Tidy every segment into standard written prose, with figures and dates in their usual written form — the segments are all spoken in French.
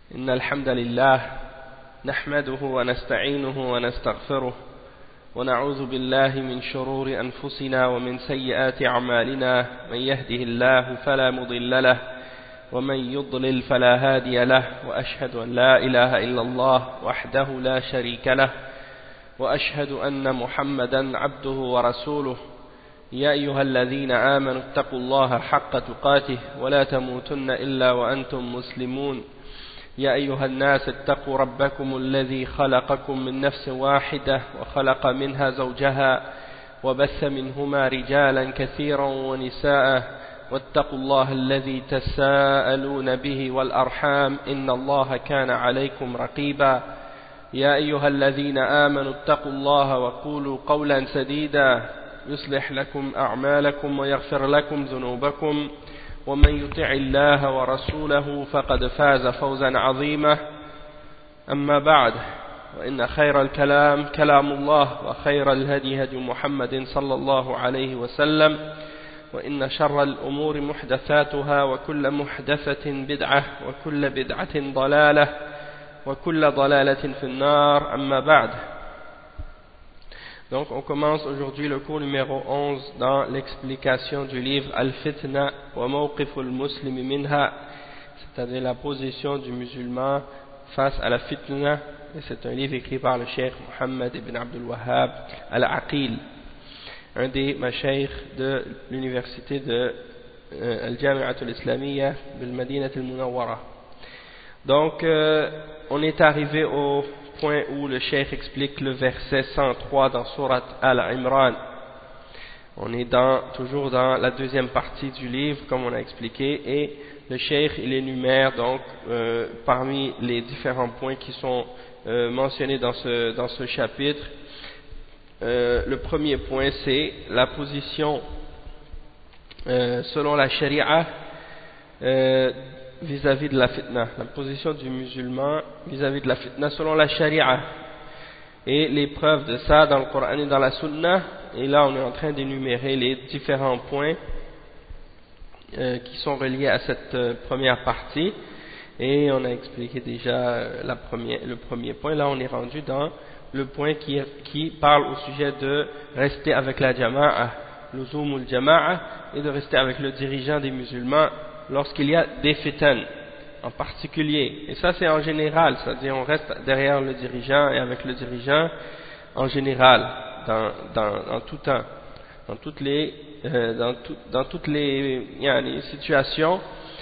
إن الحمد لله نحمده ونستعينه ونستغفره ونعوذ بالله من شرور أنفسنا ومن سيئات أعمالنا من يهده الله فلا مضل له ومن يضلل فلا هادي له وأشهد أن لا إله إلا الله وحده لا شريك له وأشهد أن محمدا عبده ورسوله يا أيها الذين آمنوا اتقوا الله حق تقاته ولا تموتن إلا وأنتم مسلمون يا أيها الناس اتقوا ربكم الذي خلقكم من نفس واحدة وخلق منها زوجها وبث منهما رجالا كثيرا ونساء واتقوا الله الذي تساءلون به والأرحام إن الله كان عليكم رقيبا يا أيها الذين آمنوا اتقوا الله وقولوا قولا سديدا يصلح لكم أعمالكم ويغفر لكم ذنوبكم ومن يطع الله ورسوله فقد فاز فوزا عظيما أما بعد وإن خير الكلام كلام الله وخير الهدي هدي محمد صلى الله عليه وسلم وإن شر الأمور محدثاتها وكل محدثة بدعة وكل بدعة ضلالة وكل ضلالة في النار أما بعد. Donc on commence aujourd'hui le cours numéro 11 dans l'explication du livre Al-Fitna wa Mawqif al-Muslimi minha, c'est-à-dire la position du musulman face à la fitna. Et c'est un livre écrit par le cheikh Muhammad ibn Abdul Wahhab al-Aqil, un des mashayikh de l'université de Al-Jami'at al-Islamiyya bil Madinat al-Munawwara. Donc on est arrivé au point où le cheikh explique le verset 103 dans Surat Al-Imran. On est toujours dans la deuxième partie du livre, comme on a expliqué, et le cheikh il énumère donc parmi les différents points qui sont mentionnés dans ce chapitre. Le premier point, c'est la position selon la charia vis-à-vis de la fitna, la position du musulman vis-à-vis de la fitna selon la charia, et les preuves de ça dans le Coran et dans la Sunna. Et là on est en train d'énumérer les différents points qui sont reliés à cette première partie, et on a expliqué déjà le premier point. Là on est rendu dans le point qui parle au sujet de rester avec la jama'a, luzumul jama'a, et de rester avec le dirigeant des musulmans lorsqu'il y a des fitan en particulier. Et ça c'est en général, c'est-à-dire on reste derrière le dirigeant et avec le dirigeant en général, dans tout temps, dans toutes les situations,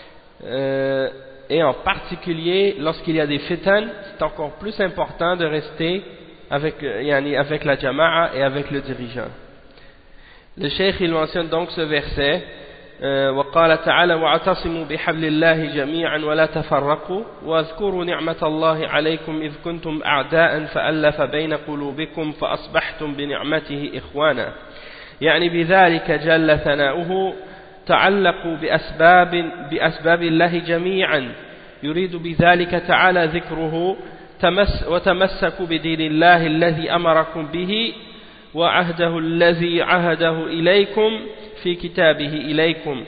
et en particulier lorsqu'il y a des fitan, c'est encore plus important de rester avec la jama'a et avec le dirigeant. Le cheikh il mentionne donc ce verset: وقال تعالى واعتصموا بحبل الله جميعا ولا تفرقوا واذكروا نعمة الله عليكم إذ كنتم أعداء فألف بين قلوبكم فأصبحتم بنعمته إخوانا. يعني بذلك جل ثناؤه تعلقوا بأسباب الله جميعا، يريد بذلك تعالى ذكره وتمسكوا بدين الله الذي أمركم به وعهده الذي عهده إليكم في كتابه إليكم،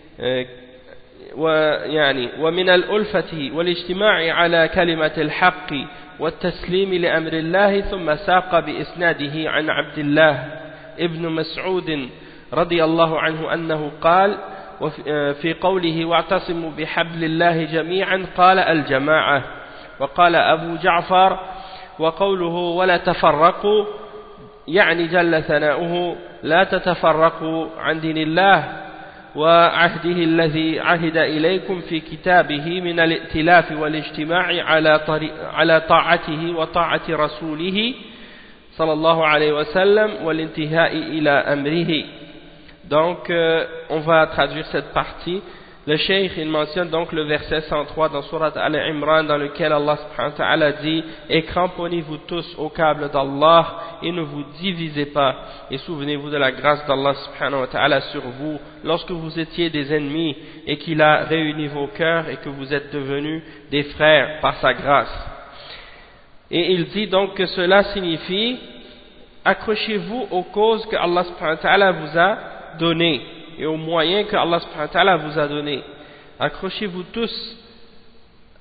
ومن الألفة والاجتماع على كلمة الحق والتسليم لأمر الله. ثم ساق بإسناده عن عبد الله ابن مسعود رضي الله عنه أنه قال في قوله واعتصموا بحبل الله جميعا قال الجماعة. وقال أبو جعفر وقوله ولا تفرقوا يعني جل ثناؤه لا تتفرقوا عن دين الله وعهده الذي عهد إليكم في كتابه من الائتلاف والاجتماع على طاعته وطاعة رسوله صلى الله عليه وسلم والانتهاء إلى أمره. Donc on va traduire cette partie. Le cheikh il mentionne donc le verset 103 dans Surat Al-Imran, dans lequel Allah subhanahu wa ta'ala dit: et cramponnez-vous tous au câble d'Allah et ne vous divisez pas, et souvenez-vous de la grâce d'Allah subhanahu wa ta'ala sur vous lorsque vous étiez des ennemis et qu'il a réuni vos cœurs et que vous êtes devenus des frères par sa grâce. Et il dit donc que cela signifie: accrochez-vous aux causes que Allah subhanahu wa ta'ala vous a données et aux moyens que Allah subhanahu wa ta'ala vous a donnés. Accrochez-vous tous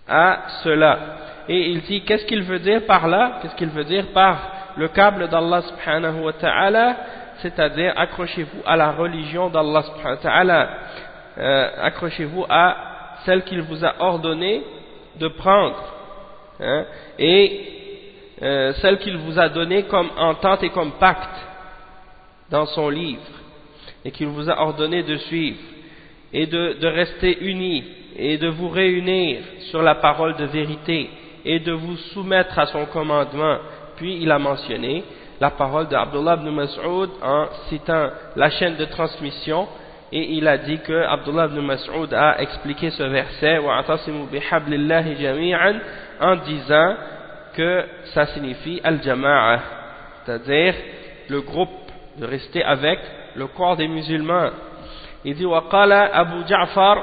à cela. Et il dit, qu'est-ce qu'il veut dire par là? Qu'est-ce qu'il veut dire par le câble d'Allah subhanahu wa ta'ala? C'est-à-dire, accrochez-vous à la religion d'Allah subhanahu wa ta'ala. Accrochez-vous à celle qu'il vous a ordonné de prendre, hein, et celle qu'il vous a donnée comme entente et comme pacte dans son livre, et qu'il vous a ordonné de suivre, et de rester unis, et de vous réunir sur la parole de vérité, et de vous soumettre à son commandement. Puis il a mentionné la parole d'Abdullah ibn Mas'ud en citant la chaîne de transmission, et il a dit que Abdullah ibn Mas'ud a expliqué ce verset wa'tasimu bihablillahi jami'an en disant que ça signifie al-jama'a, c'est-à-dire le groupe, de rester avec le corps des musulmans. Il dit wa qala Abu Ja'far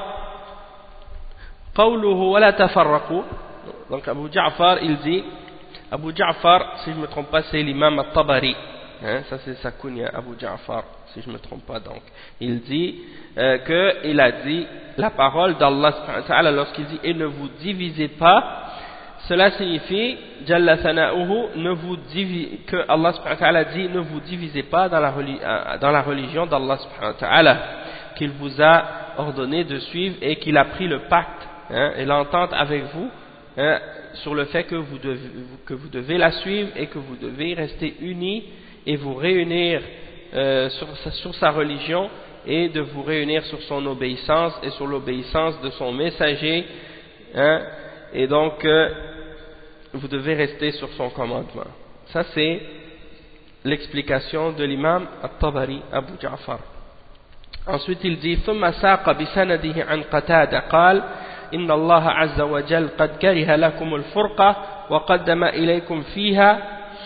qawluhu wa la tafarraqu. Donc Abu Ja'far il dit, Abu Ja'far, si je ne me trompe pas, c'est l'imam al-Tabari, hein, ça c'est sa kunya, Abu Ja'far, si je ne me trompe pas. Donc il dit qu'il a dit la parole d'Allah subhanahu wa ta'ala lorsqu'il dit et ne vous divisez pas, cela signifie Jalla Thana'uhu, que Allah subhanahu wa ta'ala dit ne vous divisez pas dans la religion d'Allah subhanahu wa ta'ala, qu'il vous a ordonné de suivre et qu'il a pris le pacte, hein, et l'entente avec vous, hein, sur le fait que vous devez la suivre et que vous devez rester unis et vous réunir sur sa religion, et de vous réunir sur son obéissance et sur l'obéissance de son messager, hein, et donc vous devez rester sur son commandement. Ça c'est l'explication de l'imam al-Tabari, Abu Ja'far. Ensuite il dit ثم ساق بسنده عن قتادة قال إن الله عز وجل قد كره لكم الفرقة وقدم إليكم فيها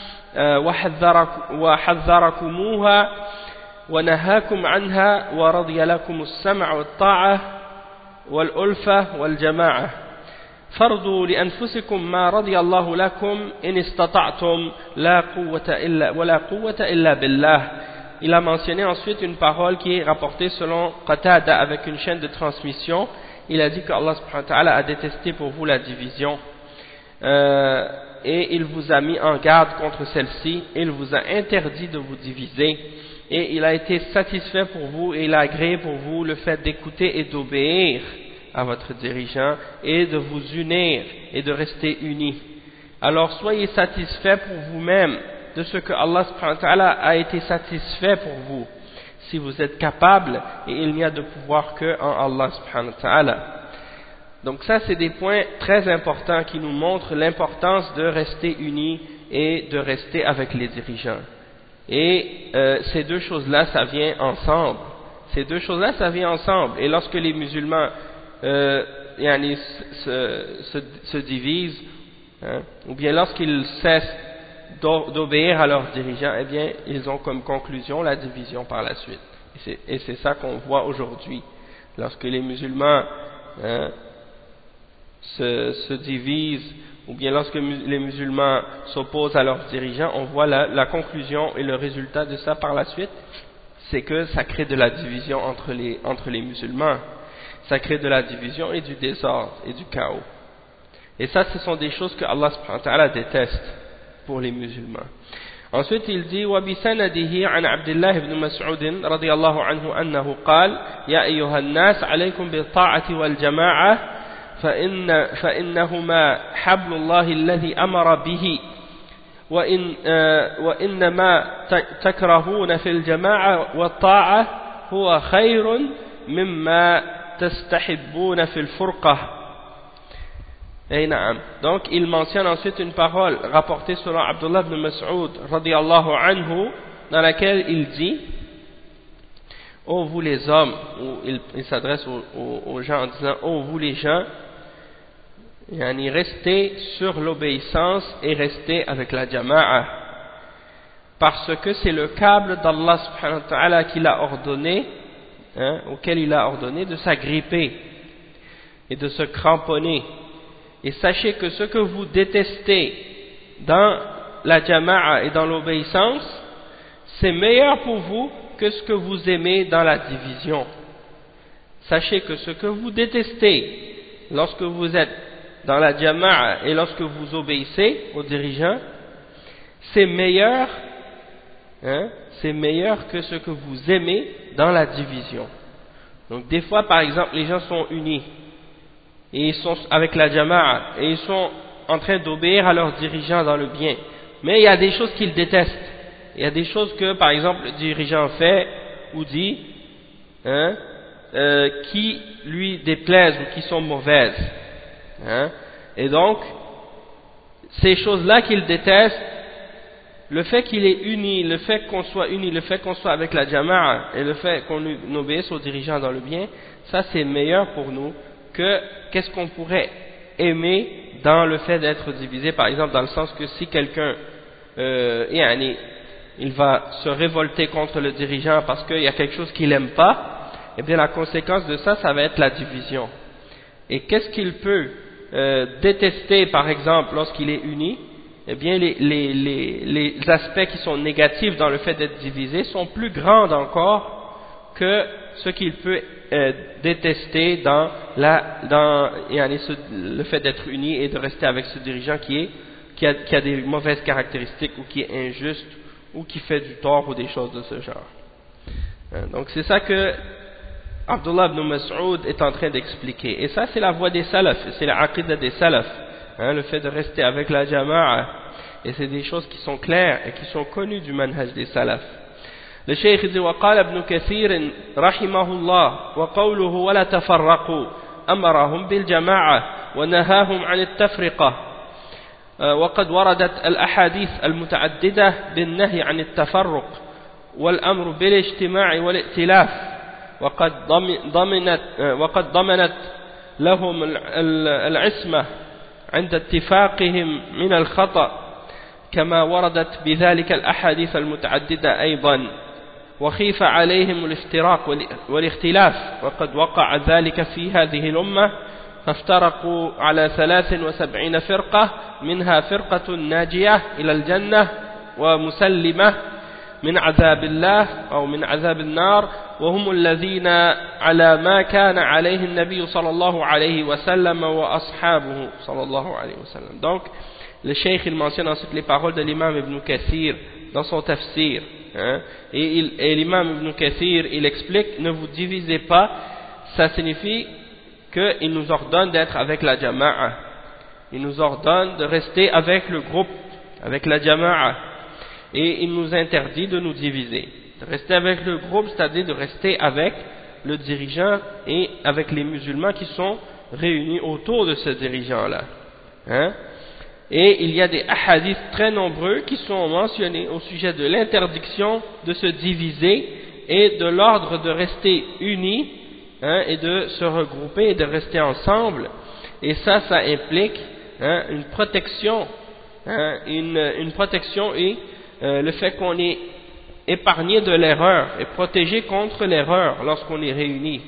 وحذركموها ونهاكم عنها ورضي لكم السمع والطاعة والألفة والجماعة فرضوا لأنفسكم ما رضي الله لكم إن استطعتم ولا قوة إلا بالله. Il a mentionné ensuite une parole qui est rapportée selon Qatada avec une chaîne de transmission. Il a dit que Allah subhanahu wa ta'ala a détesté pour vous la division, et il vous a mis en garde contre celle-ci, et il vous a interdit de vous diviser, et il a été satisfait pour vous et il a agréé pour vous le fait d'écouter et d'obéir à votre dirigeant et de vous unir et de rester unis. Alors soyez satisfaits pour vous-même de ce que Allah subhanahu wa ta'ala a été satisfait pour vous, si vous êtes capable, et il n'y a de pouvoir que en Allah subhanahu wa ta'ala. Donc ça c'est des points très importants qui nous montrent l'importance de rester unis et de rester avec les dirigeants. Et ces deux choses-là, ça vient ensemble. Ces deux choses-là, ça vient ensemble. Et lorsque les musulmans se divisent, hein, ou bien lorsqu'ils cessent d'obéir à leurs dirigeants, eh bien, ils ont comme conclusion la division par la suite. Et c'est ça qu'on voit aujourd'hui. Lorsque les musulmans se divisent, ou bien lorsque les musulmans s'opposent à leurs dirigeants, on voit la conclusion et le résultat de ça par la suite, c'est que ça crée de la division entre les musulmans. Ça crée de la division et du désordre et du chaos. Et ça, ce sont des choses que Allah subhanahu wa ta'ala déteste pour les musulmans. Ensuite, il dit وبسنده عن عبد الله بن مسعود رضي الله عنه أنه قال يا أيها الناس عليكم بالطاعة والجماعة فإنهما حبل الله الذي أمر به وإنما تكرهون في الجماعة والطاعة هو خير مما تستحبون في الفرقة. Donc il mentionne ensuite une parole rapportée selon Abdullah ibn Mas'ud radiyallahu anhu, dans laquelle il dit ô vous les hommes, il s'adresse aux gens en disant ô vous les gens, restez sur l'obéissance et restez avec la jama'a, parce que c'est le câble d'Allah subhanahu wa ta'ala qu'il a ordonné, auquel il a ordonné de s'agripper et de se cramponner. Et sachez que ce que vous détestez dans la jama'a et dans l'obéissance, c'est meilleur pour vous que ce que vous aimez dans la division. Sachez que ce que vous détestez lorsque vous êtes dans la jama'a et lorsque vous obéissez aux dirigeants, c'est meilleur, c'est meilleur que ce que vous aimez dans la division. Donc des fois, par exemple, les gens sont unis et ils sont avec la jama'a et ils sont en train d'obéir à leurs dirigeants dans le bien, mais il y a des choses qu'ils détestent. Il y a des choses que, par exemple, le dirigeant fait ou dit qui lui déplaisent ou qui sont mauvaises. Et donc, ces choses-là qu'il déteste, le fait qu'il est uni, le fait qu'on soit uni, le fait qu'on soit avec la jama'a et le fait qu'on obéisse aux dirigeants dans le bien, ça c'est meilleur pour nous que qu'est-ce qu'on pourrait aimer dans le fait d'être divisé, par exemple dans le sens que si quelqu'un il va se révolter contre le dirigeant parce qu'il y a quelque chose qu'il n'aime pas, eh bien la conséquence de ça, ça va être la division. Et qu'est-ce qu'il peut détester, par exemple, lorsqu'il est uni? Eh bien les aspects qui sont négatifs dans le fait d'être divisé sont plus grands encore que ce qu'il peut détester dans le fait d'être uni et de rester avec ce dirigeant qui a des mauvaises caractéristiques ou qui est injuste ou qui fait du tort ou des choses de ce genre. Donc c'est ça que Abdullah ibn Mas'ud est en train d'expliquer. Et ça c'est la voie des salafs, c'est la aqidah des salafs, le fait de rester avec la jama'a. Et c'est des choses qui sont claires et qui sont connues du manhaj des salafs. Le cheikh dit وقال ابن كثير رحمه الله وقوله ولا تفرقوا أمرهم بالجماعة ونهاهم عن التفرقة وقد وردت الأحاديث المتعددة بالنهي عن التفرق والأمر بالاجتماع والائتلاف وقد ضمنت لهم العصمة عند اتفاقهم من الخطأ كما وردت بذلك الأحاديث المتعددة أيضا وخيف عليهم الافتراق والاختلاف وقد وقع ذلك في هذه الأمة فافترقوا على 73 فرقة منها فرقة ناجية إلى الجنة ومسلمة من عذاب الله أو من عذاب النار وهم الذين على ما كان عليه النبي صلى الله عليه وسلم وأصحابه صلى الله عليه وسلم. Donc le cheikh il mentionne ensuite les paroles de l'imam Ibn Kathir dans son tafsir, et l'imam Ibn Kathir il explique ne vous divisez pas, ça signifie qu'il nous ordonne d'être avec la jama'a, il nous ordonne de rester avec le groupe, avec la jama'a, et il nous interdit de nous diviser, de rester avec le groupe, c'est-à-dire de rester avec le dirigeant et avec les musulmans qui sont réunis autour de ce dirigeant-là. Et il y a des hadiths très nombreux qui sont mentionnés au sujet de l'interdiction de se diviser et de l'ordre de rester unis, et de se regrouper et de rester ensemble. Et ça implique une protection, une protection et le fait qu'on est épargné de l'erreur et protégé contre l'erreur lorsqu'on est réunis.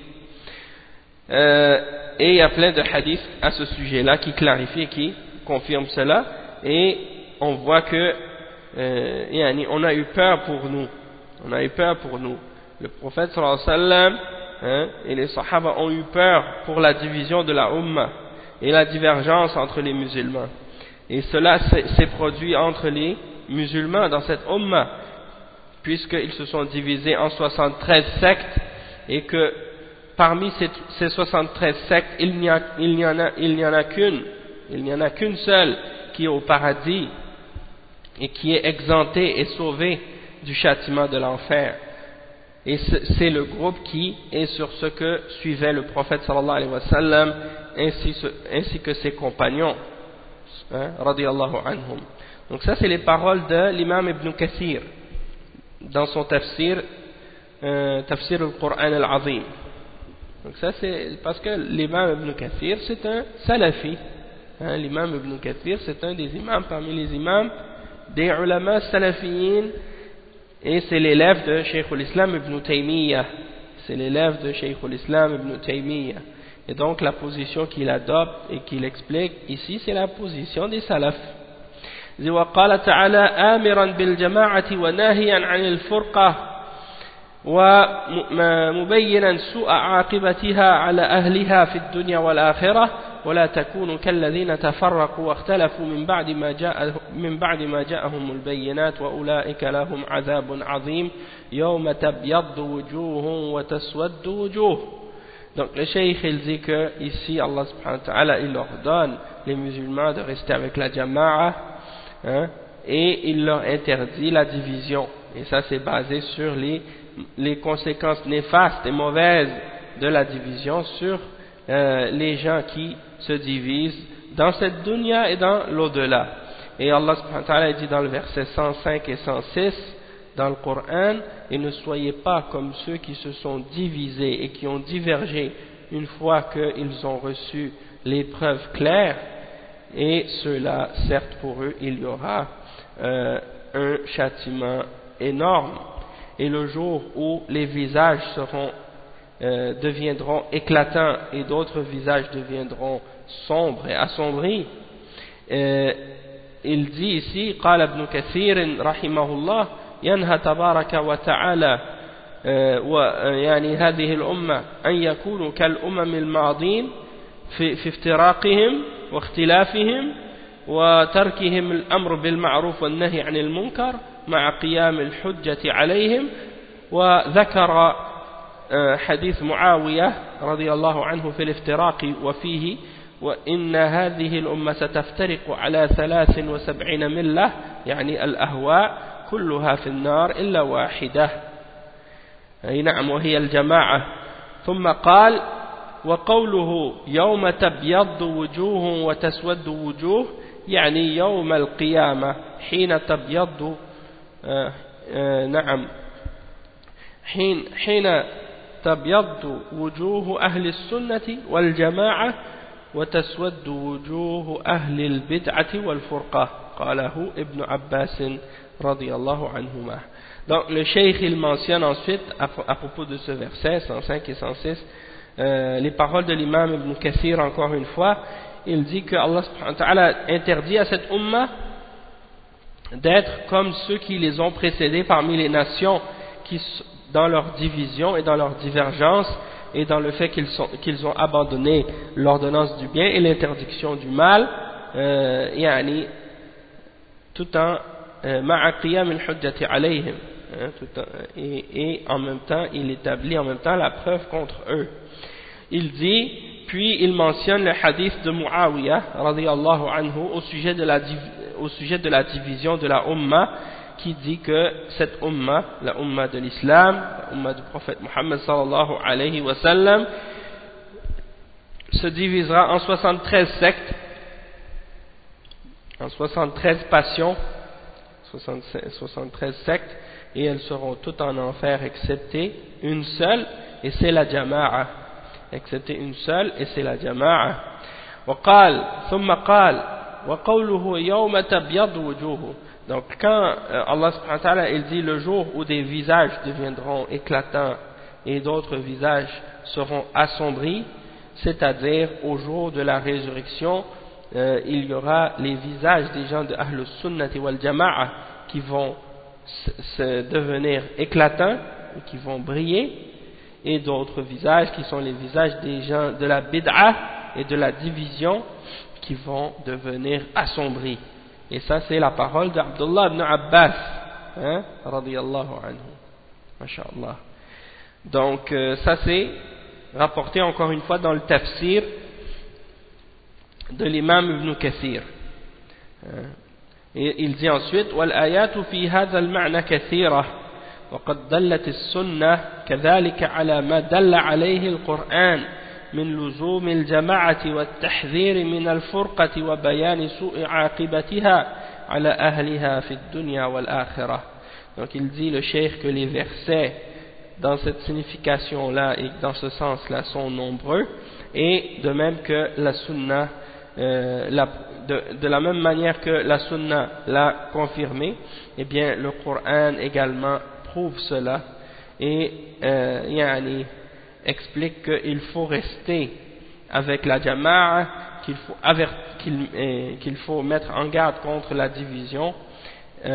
Et il y a plein de hadiths à ce sujet-là qui clarifient et qui confirment cela, et on voit que on a eu peur pour nous, le prophète sallallahu alayhi wa sallam et les sahaba ont eu peur pour la division de la Ummah et la divergence entre les musulmans, et cela s'est produit entre les musulmans dans cette Ummah, puisqu'ils se sont divisés en 73 sectes, et que parmi ces 73 sectes il n'y en a qu'une seule qui est au paradis et qui est exemptée et sauvée du châtiment de l'enfer, et c'est le groupe qui est sur ce que suivait le prophète sallallahu alayhi wa sallam ainsi que ses compagnons, radiyallahu anhum. Donc ça c'est les paroles de l'imam Ibn Kathir dans son tafsir al-Qur'an al-Azim. Donc ça c'est parce que l'imam Ibn Kathir c'est un salafi, l'imam Ibn Kathir c'est un des imams parmi les imams des ulama salafiyin, et c'est l'élève de Cheikh al-Islam Ibn Taymiyyah, et donc la position qu'il adopte et qu'il explique ici c'est la position des salafs. وقال تعالى آمرا بالجماعة وناهيا عن الفرقة ومبينا سوء عاقبتها على أهلها في الدنيا والآخرة ولا تكونوا كالذين تفرقوا واختلفوا من بعد ما جاءهم البينات وأولئك لهم عذاب عظيم يوم تبيض وجوه وتسود وجوه. Donc le cheikh il dit que ici Allah subhanahu wa ta'ala il ordonne les musulmans de rester avec la jama'a, hein, et il leur interdit la division, et ça c'est basé sur les conséquences néfastes et mauvaises de la division sur les gens qui se divisent dans cette dunya et dans l'au-delà. Et Allah subhanahu wa ta'ala dit dans le verset 105 et 106 dans le Coran: et ne soyez pas comme ceux qui se sont divisés et qui ont divergé une fois qu'ils ont reçu les preuves claires, et ceux-là, certes pour eux il y aura un châtiment énorme. Et le jour où les visages deviendront éclatants et d'autres visages deviendront sombres et assombris, il dit ici, قال ابن كثير رحمه الله: ينهى تبارك وتعالى يعني هذه الأمة أن يكونوا كالأمم الماضين في افتراقهم واختلافهم وتركهم الأمر بالمعروف والنهي عن المنكر مع قيام الحجة عليهم. وذكر حديث معاوية رضي الله عنه في الافتراق وفيه: وإن هذه الأمة ستفترق على 73 ملة، يعني الأهواء كلها في النار إلا واحدة، أي نعم وهي الجماعة. ثم قال: وقوله يوم تبيض وجوه وتسود وجوه، يعني يوم القيامة حين تبيض نعم حين تبيض وجوه أهل السنة والجماعة وتسود وجوه أهل البدعة والفرقة. قاله ابن عباس رضي الله عنهما. Donc le cheikh il mentionne ensuite à propos de ce verset 105 et 106 les paroles de l'imam Ibn Kathir. Encore une fois, il dit que Allah subhanahu wa ta'ala interdit à cette ummah d'être comme ceux qui les ont précédés parmi les nations, qui dans leur division et dans leur divergence et dans le fait qu'ils ont abandonné l'ordonnance du bien et l'interdiction du mal, يعني tout en ma'a qiyam al-hujjati alayhim, et en même temps il établit en même temps la preuve contre eux. Il dit, puis il mentionne le hadith de Muawiyah radiyallahu anhu au sujet de la division de la Ummah, qui dit que cette Ummah, la Ummah de l'Islam, la Ummah du prophète Muhammad sallallahu alayhi wa sallam, se divisera en 73 sectes, en 73 passions, 73 sectes, et elles seront toutes en enfer excepté une seule, et c'est la Jama'a. Excepté une seule, et c'est la Jama'a. وقال ثم قال وقوله يوم تبيض وجوه. Donc quand Allah subhanahu wa ta'ala il dit le jour où des visages deviendront éclatants et d'autres visages seront assombris, c'est-à-dire au jour de la résurrection, il y aura les visages des gens de Ahlus Sunnati wal Jama'a qui vont se devenir éclatants et qui vont briller, et d'autres visages qui sont les visages des gens de la bid'a et de la division qui vont devenir assombris. Et ça c'est la parole d'Abdullah ibn Abbas, hein, radiyallahu anhu. Masha'Allah. Donc ça c'est rapporté encore une fois dans le tafsir de l'imam Ibn Kathir. Et il dit ensuite: وَالْآيَاتُ فِي هَذَا الْمَعْنَى كَثِيرَةٌ وَقَدْ دَلَّتِ السُّنَّةُ كَذَلِكَ عَلَى مَا دَلَّ عَلَيْهِ الْقُرْآنُ من لزوم الجماعة والتحذير من الفرقة وبيان سوء عاقبتها على أهلها في الدنيا والآخرة. Donc il dit, le cheikh, que les versets dans cette signification-là et dans ce sens-là sont nombreux, et de même que la sunna, de la même manière que la sunna l'a confirmé, eh bien le Coran également prouve cela, et yani explique qu'il faut rester avec la jama'a, qu'il faut mettre en garde contre la division,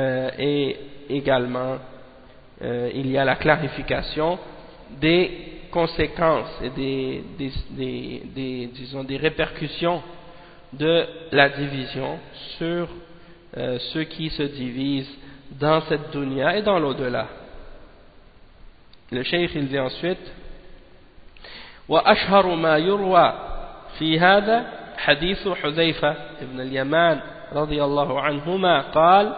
et également il y a la clarification des conséquences et disons, des répercussions de la division sur ceux qui se divisent dans cette dunya et dans l'au-delà. Le cheikh il dit ensuite وأشهر ما يروى في هذا حديث حذيفة بن اليمان رضي الله عنهما قال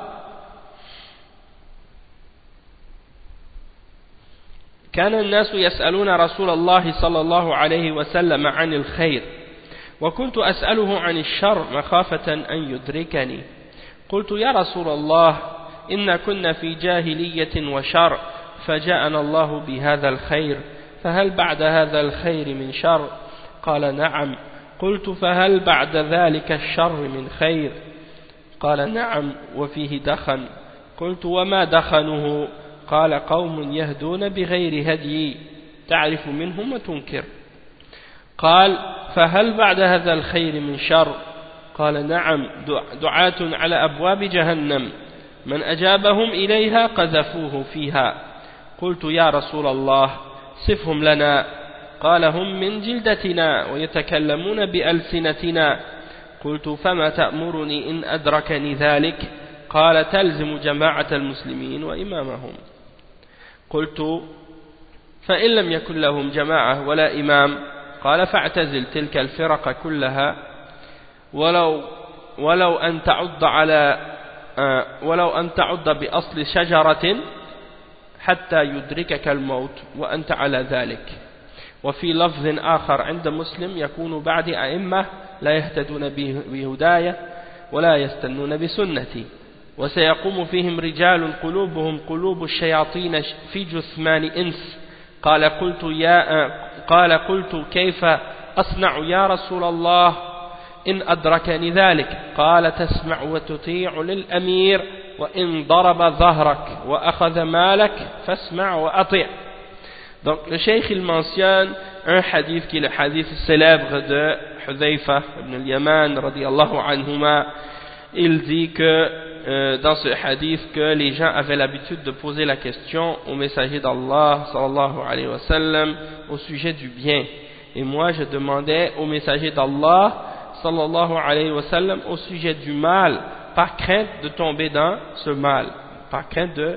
كان الناس يسألون رسول الله صلى الله عليه وسلم عن الخير وكنت أسأله عن الشر مخافة أن يدركني قلت يا رسول الله إن كنا في جاهلية وشر فجاءنا الله بهذا الخير فهل بعد هذا الخير من شر قال نعم قلت فهل بعد ذلك الشر من خير قال نعم وفيه دخن قلت وما دخنه قال قوم يهدون بغير هدي تعرف منهم وتنكر قال فهل بعد هذا الخير من شر قال نعم دعاة على أبواب جهنم من أجابهم إليها قذفوه فيها قلت يا رسول الله صفهم لنا قال هم من جلدتنا ويتكلمون بألسنتنا قلت فما تأمرني إن أدركني ذلك قال تلزم جماعة المسلمين وإمامهم قلت فإن لم يكن لهم جماعة ولا إمام قال فاعتزل تلك الفرق كلها ولو أن تعض بأصل شجرة حتى يدركك الموت وأنت على ذلك وفي لفظ آخر عند مسلم يكون بعد أئمة لا يهتدون بهداية ولا يستنون بسنتي وسيقوم فيهم رجال قلوبهم قلوب الشياطين في جثمان إنس قال قلت كيف أصنع يا رسول الله إن أدركني ذلك قال تسمع وتطيع للأمير وإن ضرب ظهرك وأخذ مالك فاسمع وأطيع. Donc le cheikh il mentionne un hadith qui est le hadith célèbre de Hudhayfa ibn al-Yaman radiyallahu anhuma. Il dit que dans ce hadith que les gens avaient l'habitude de poser la question au messager d'Allah sallallahu alayhi wa sallam au sujet du bien, et moi je demandais au messager d'Allah sallallahu alayhi wa sallam au sujet du mal, par crainte de tomber dans ce mal, par crainte de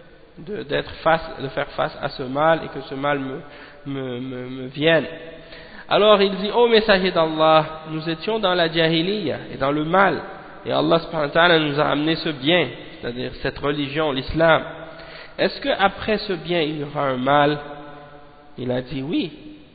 faire face à ce mal et que ce mal me vienne. Alors il dit, ô messager d'Allah, nous étions dans la jahiliya et dans le mal, et Allah subhanahu wa ta'ala nous a amené ce bien, c'est-à-dire cette religion, l'islam. Est-ce qu'après ce bien il y aura un mal? Il a dit oui.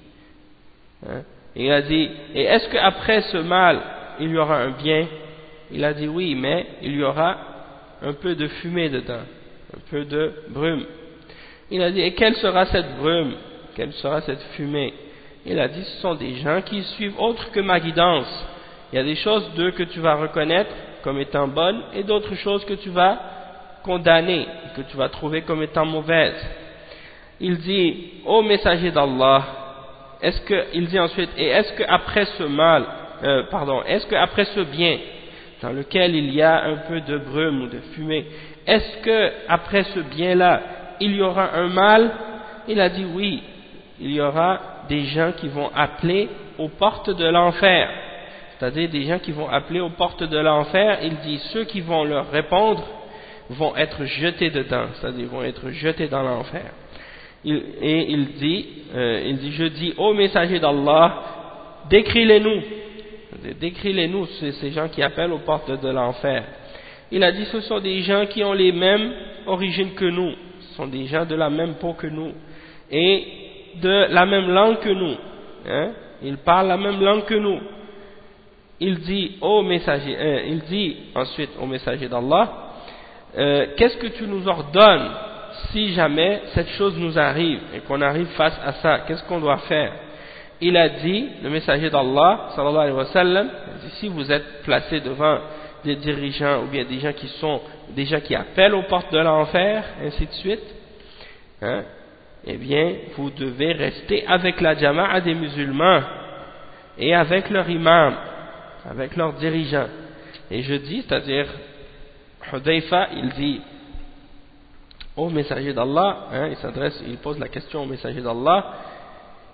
Il a dit, et est-ce qu'après ce mal il y aura un bien? Il a dit oui, mais il y aura un peu de fumée dedans, un peu de brume. Il a dit, et quelle sera cette brume? Quelle sera cette fumée? Il a dit, ce sont des gens qui suivent autre que ma guidance. Il y a des choses d'eux que tu vas reconnaître comme étant bonnes et d'autres choses que tu vas condamner, que tu vas trouver comme étant mauvaises. Il dit, ô messager d'Allah, il dit ensuite, et est-ce qu'après ce mal, est-ce qu'après ce bien, dans lequel il y a un peu de brume ou de fumée, est-ce qu'après ce bien-là, il y aura un mal? Il a dit oui, il y aura des gens qui vont appeler aux portes de l'enfer, c'est-à-dire des gens qui vont appeler aux portes de l'enfer. Il dit, ceux qui vont leur répondre vont être jetés dedans, c'est-à-dire vont être jetés dans l'enfer. Il dit, je dis, ô messager d'Allah, décris-les-nous, ces gens qui appellent aux portes de l'enfer. Il a dit, ce sont des gens qui ont les mêmes origines que nous, ce sont des gens de la même peau que nous, et de la même langue que nous, ils parlent la même langue que nous. Il dit ensuite au messager d'Allah, qu'est-ce que tu nous ordonnes si jamais cette chose nous arrive et qu'on arrive face à ça, qu'est-ce qu'on doit faire? Il a dit, le messager d'Allah sallallahu alayhi wa sallam, si vous êtes placé devant des dirigeants ou bien des gens qui appellent aux portes de l'enfer, ainsi de suite, eh bien vous devez rester avec la jama'a des musulmans et avec leur imam, avec leurs dirigeants. Et je dis, c'est-à-dire Hudhayfa, il dit au messager d'Allah, il pose la question au messager d'Allah,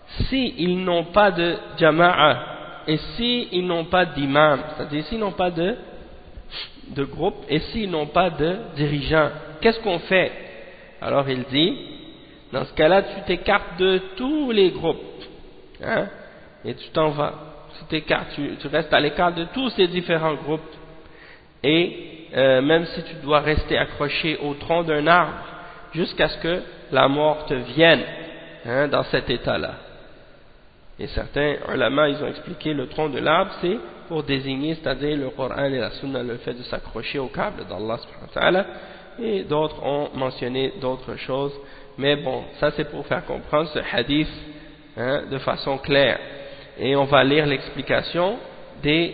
s'ils n'ont pas de jama'a et s'ils n'ont pas d'imam, c'est-à-dire s'ils n'ont pas de groupe et s'ils n'ont pas de dirigeant, qu'est-ce qu'on fait? Alors il dit, dans ce cas-là, tu t'écartes de tous les groupes, hein, et tu t'en vas. Tu t'écartes, tu restes à l'écart de tous ces différents groupes. Et même si tu dois rester accroché au tronc d'un arbre jusqu'à ce que la mort te vienne, hein, dans cet état-là. Et certains ulama, ils ont expliqué le tronc de l'arbre, c'est pour désigner, c'est-à-dire le Coran et la Sunna, le fait de s'accrocher au câble d'Allah subhanahu wa ta'ala, et d'autres ont mentionné d'autres choses, mais bon, ça c'est pour faire comprendre ce hadith, hein, de façon claire. Et on va lire l'explication de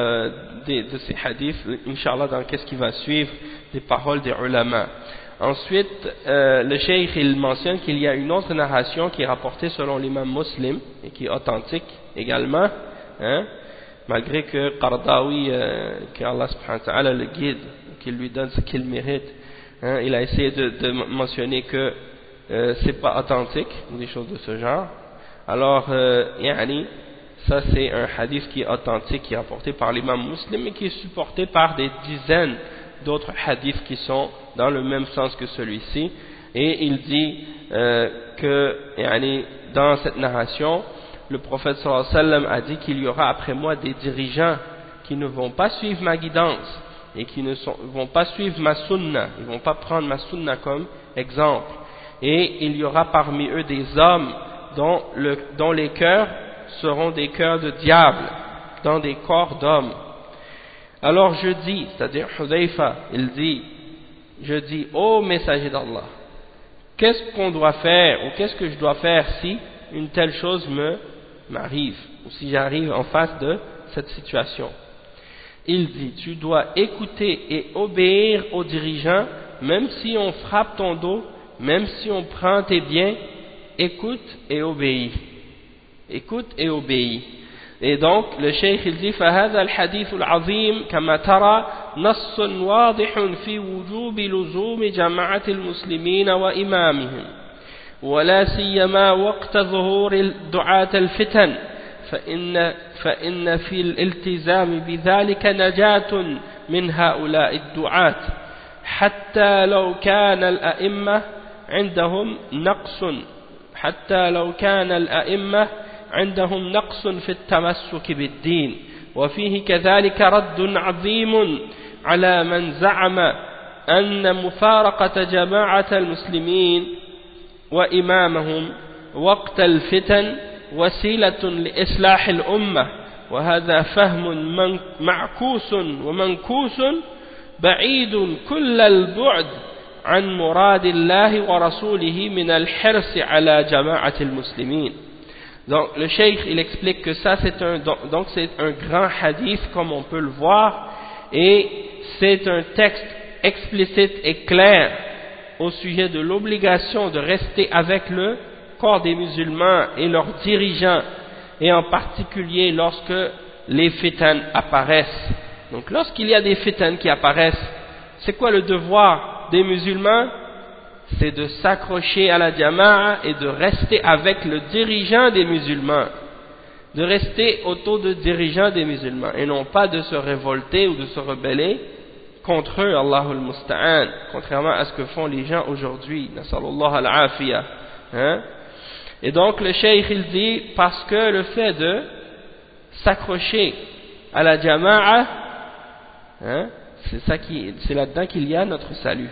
ces hadiths, Inch'Allah, dans qu'est-ce qui va suivre des paroles des ulama. Ensuite, le cheikh il mentionne qu'il y a une autre narration qui est rapportée selon l'imam Muslim et qui est authentique également, hein, malgré que Qardawi, que Allah subhanahu wa ta'ala le guide, qu'il lui donne ce qu'il mérite, hein, il a essayé de mentionner que c'est pas authentique ou des choses de ce genre. Alors, yani, ça c'est un hadith qui est authentique, qui est rapporté par l'imam Muslim et qui est supporté par des dizaines d'autres hadiths qui sont dans le même sens que celui-ci. Et il dit que yani, dans cette narration, le prophète sallallahu alayhi wa sallam a dit qu'il y aura après moi des dirigeants qui ne vont pas suivre ma guidance et qui ne vont pas suivre ma sunna, ils ne vont pas prendre ma sunna comme exemple. Et il y aura parmi eux des hommes dont les cœurs seront des cœurs de diable, dans des corps d'hommes. Alors je dis, c'est-à-dire Hudayfa, il dit, je dis, ô messager d'Allah, qu'est-ce qu'on doit faire, ou qu'est-ce que je dois faire si une telle chose m'arrive, ou si j'arrive en face de cette situation? Il dit, tu dois écouter et obéir aux dirigeants, même si on frappe ton dos, même si on prend tes biens, écoute et obéis. Écoute et obéis. Et donc, le cheikh il dit, فهذا الحديث العظيم كما ترى نص واضح في وجوب لزوم جماعة المسلمين وإمامهم ولا سيما وقت ظهور دعاة الفتن فإن في الالتزام بذلك نجاة من هؤلاء الدعاة حتى لو كان الأئمة عندهم نقص في التمسك بالدين وفيه كذلك رد عظيم على من زعم أن مفارقة جماعة المسلمين وإمامهم وقت الفتن وسيلة لإصلاح الأمة وهذا فهم معكوس ومنكوس بعيد كل البعد عن مراد الله ورسوله من الحرص على جماعة المسلمين. Donc le cheikh il explique que ça c'est un grand hadith comme on peut le voir, et c'est un texte explicite et clair au sujet de l'obligation de rester avec le corps des musulmans et leurs dirigeants, et en particulier lorsque les fitan apparaissent. Donc lorsqu'il y a des fitan qui apparaissent, c'est quoi le devoir des musulmans? C'est de s'accrocher à la jama'a et de rester avec le dirigeant des musulmans, de rester autour du dirigeant des musulmans, et non pas de se révolter ou de se rebeller contre eux, Allahul Musta'an, contrairement à ce que font les gens aujourd'hui, nasallallahu al-afiyah, hein? Et donc le cheikh il dit, parce que le fait de s'accrocher à la jama'a, hein, c'est là-dedans qu'il y a notre salut.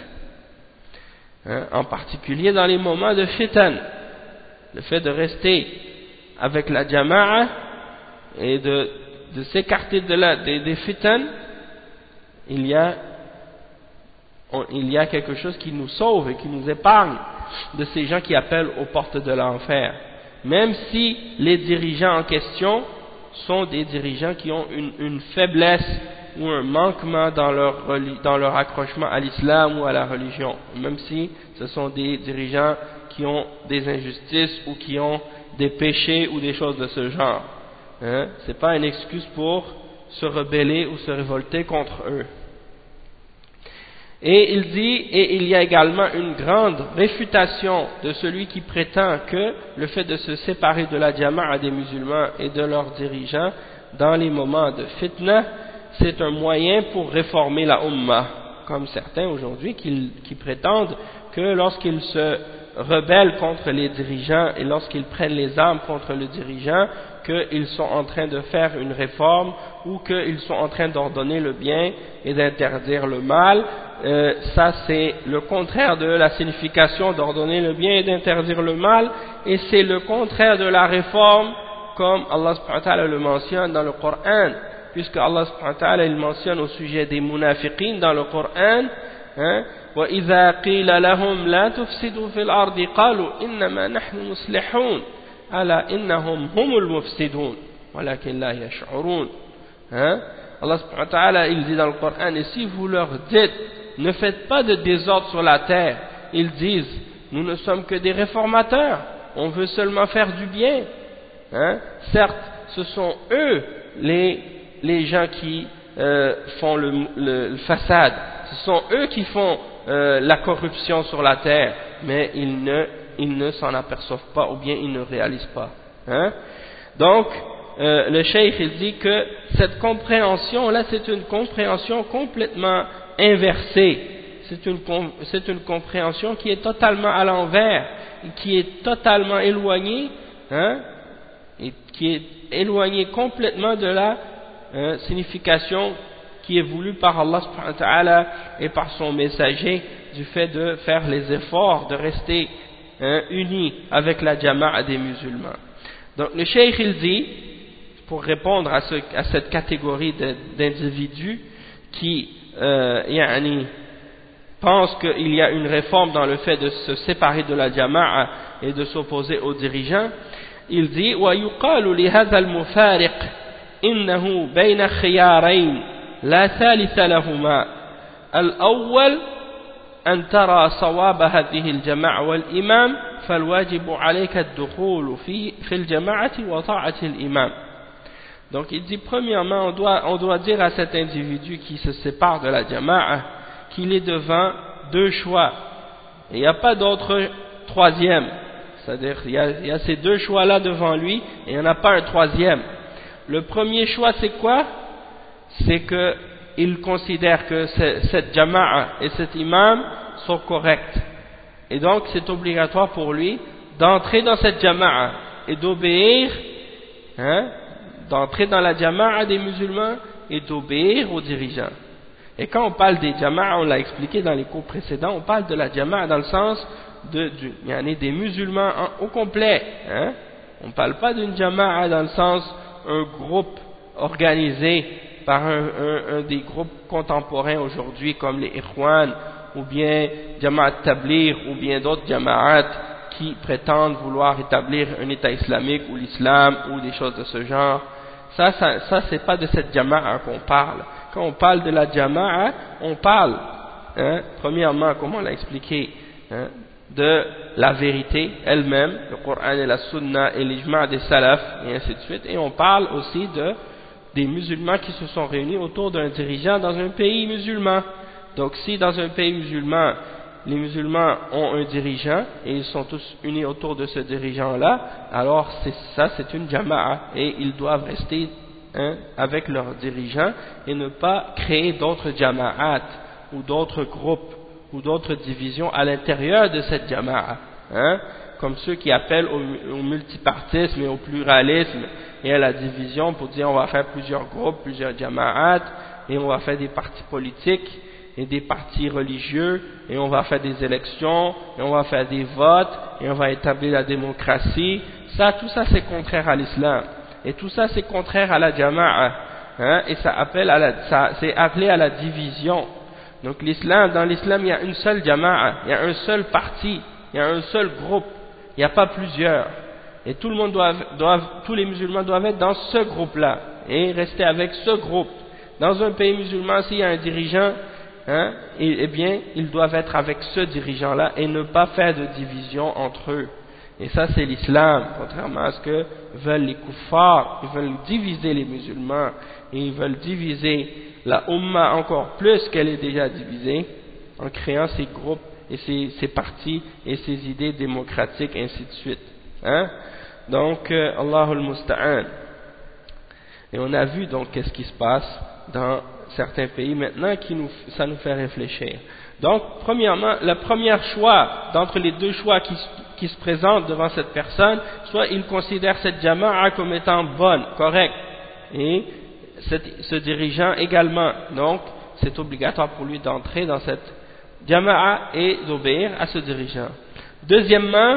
Hein, en particulier dans les moments de fitan, le fait de rester avec la jama'a et de s'écarter des fitan, il y a quelque chose qui nous sauve et qui nous épargne de ces gens qui appellent aux portes de l'enfer, même si les dirigeants en question sont des dirigeants qui ont une faiblesse ou un manquement dans leur accrochement à l'islam ou à la religion, même si ce sont des dirigeants qui ont des injustices ou qui ont des péchés ou des choses de ce genre, hein? C'est pas une excuse pour se rebeller ou se révolter contre eux. Et il dit, et il y a également une grande réfutation de celui qui prétend que le fait de se séparer de la jama'a des musulmans et de leurs dirigeants dans les moments de fitna, c'est un moyen pour réformer la ummah, comme certains aujourd'hui qui prétendent que lorsqu'ils se rebellent contre les dirigeants et lorsqu'ils prennent les armes contre le dirigeant, qu'ils sont en train de faire une réforme ou qu'ils sont en train d'ordonner le bien et d'interdire le mal. Ça c'est le contraire de la signification d'ordonner le bien et d'interdire le mal, et c'est le contraire de la réforme comme Allah subhanahu wa ta'ala le mentionne dans le Coran, puisque Allah subhanahu wa ta'ala il mentionne au sujet des munafiqines dans le Coran, وَإِذَا قِيلَ لَهُمْ لَا تُفْسِدُوا فِي الْأَرْضِ قَالُوا إِنَّمَا نَحْنُ مُصْلِحُونَ أَلَا إِنَّهُمْ هُمُ الْمُفْسِدُونَ وَلَكِنْ لَا يَشْعُرُونَ. Allah subhanahu wa ta'ala il dit dans le Coran, et si vous leur dites ne faites pas de désordre sur la terre, ils disent nous ne sommes que des réformateurs, on veut seulement faire du bien. Certes, ce sont eux les gens qui font le façade, ce sont eux qui font la corruption sur la terre, mais ils ne s'en aperçoivent pas ou bien ils ne réalisent pas. Donc, le cheikh il dit que cette compréhension là c'est une compréhension complètement inversée, c'est une compréhension qui est totalement à l'envers, qui est totalement éloignée, et qui est éloignée complètement de la signification qui est voulue par Allah subhanahu wa ta'ala et par son messager, du fait de faire les efforts de rester unis avec la jama'a des musulmans. Donc le cheikh il dit, pour répondre à cette catégorie d'individus qui pensent qu'il y a une réforme dans le fait de se séparer de la jama'a et de s'opposer aux dirigeants, il dit وَيُقَالُ لِهَذَا الْمُفَارِقِ إِنَّهُ بَيْنَ خِيَارَيْنِ لَا ثَالِثَ لَهُمَا الْأَوَّلُ أن ترى صواب هذه الجماعة والإمام فالواجب عليك الدخول في الجماعة وطاعة الإمام. Donc il dit premièrement on doit dire à cet individu qui se sépare de la jama'a qu'il est devant deux choix et il n'y a pas d'autre troisième, c'est-à-dire il y a ces deux choix là devant lui et il n'y en a pas un troisième. Le premier choix c'est quoi? C'est que il considère que cette jama'a et cet imam sont corrects. Et donc c'est obligatoire pour lui d'entrer dans cette jama'a et d'obéir, d'entrer dans la jama'a des musulmans et d'obéir aux dirigeants. Et quand on parle des jama'a, on l'a expliqué dans les cours précédents, on parle de la jama'a dans le sens des musulmans au complet. On ne parle pas d'une jama'a dans le sens un groupe organisé par un des groupes contemporains aujourd'hui comme les Ikhwan ou bien Jama'at Tabligh ou bien d'autres Jama'at qui prétendent vouloir établir un État islamique ou l'islam ou des choses de ce genre. Ça c'est pas de cette Jama'a qu'on parle. Quand on parle de la Jama'a, on parle premièrement, comme on l'a expliqué, de la vérité elle-même, le Coran et la Sunna et l'Ijma' des Salaf et ainsi de suite, et on parle aussi des musulmans qui se sont réunis autour d'un dirigeant dans un pays musulman. Donc si dans un pays musulman, les musulmans ont un dirigeant et ils sont tous unis autour de ce dirigeant-là, alors c'est une jama'a et ils doivent rester avec leurs dirigeants et ne pas créer d'autres jama'at ou d'autres groupes ou d'autres divisions à l'intérieur de cette jama'a, comme ceux qui appellent au multipartisme et au pluralisme et à la division pour dire on va faire plusieurs groupes, plusieurs jama'at et on va faire des partis politiques et des partis religieux et on va faire des élections et on va faire des votes et on va établir la démocratie. Tout ça c'est contraire à l'islam et tout ça c'est contraire à la jama'a, et c'est appelé à la division. Donc dans l'islam il y a une seule jama'a, il y a un seul parti, il y a un seul groupe, il n'y a pas plusieurs. Et tout le monde tous les musulmans doivent être dans ce groupe-là et rester avec ce groupe. Dans un pays musulman, s'il y a un dirigeant, eh bien, ils doivent être avec ce dirigeant-là et ne pas faire de division entre eux. Et ça, c'est l'islam, contrairement à ce que veulent les kuffars. Ils veulent diviser les musulmans et ils veulent diviser la Ummah encore plus qu'elle est déjà divisée. en créant ces groupes et ces partis et ces idées démocratiques, ainsi de suite. Hein? Donc, Allahul Musta'an. Et on a vu donc qu'est-ce qui se passe dans certains pays maintenant ça nous fait réfléchir. Donc, premièrement, le premier choix d'entre les deux choix qui se présentent devant cette personne, soit il considère cette jama'a comme étant bonne, correcte, et ce dirigeant également. Donc, c'est obligatoire pour lui d'entrer dans cette jama'a et d'obéir à ce dirigeant. Deuxièmement,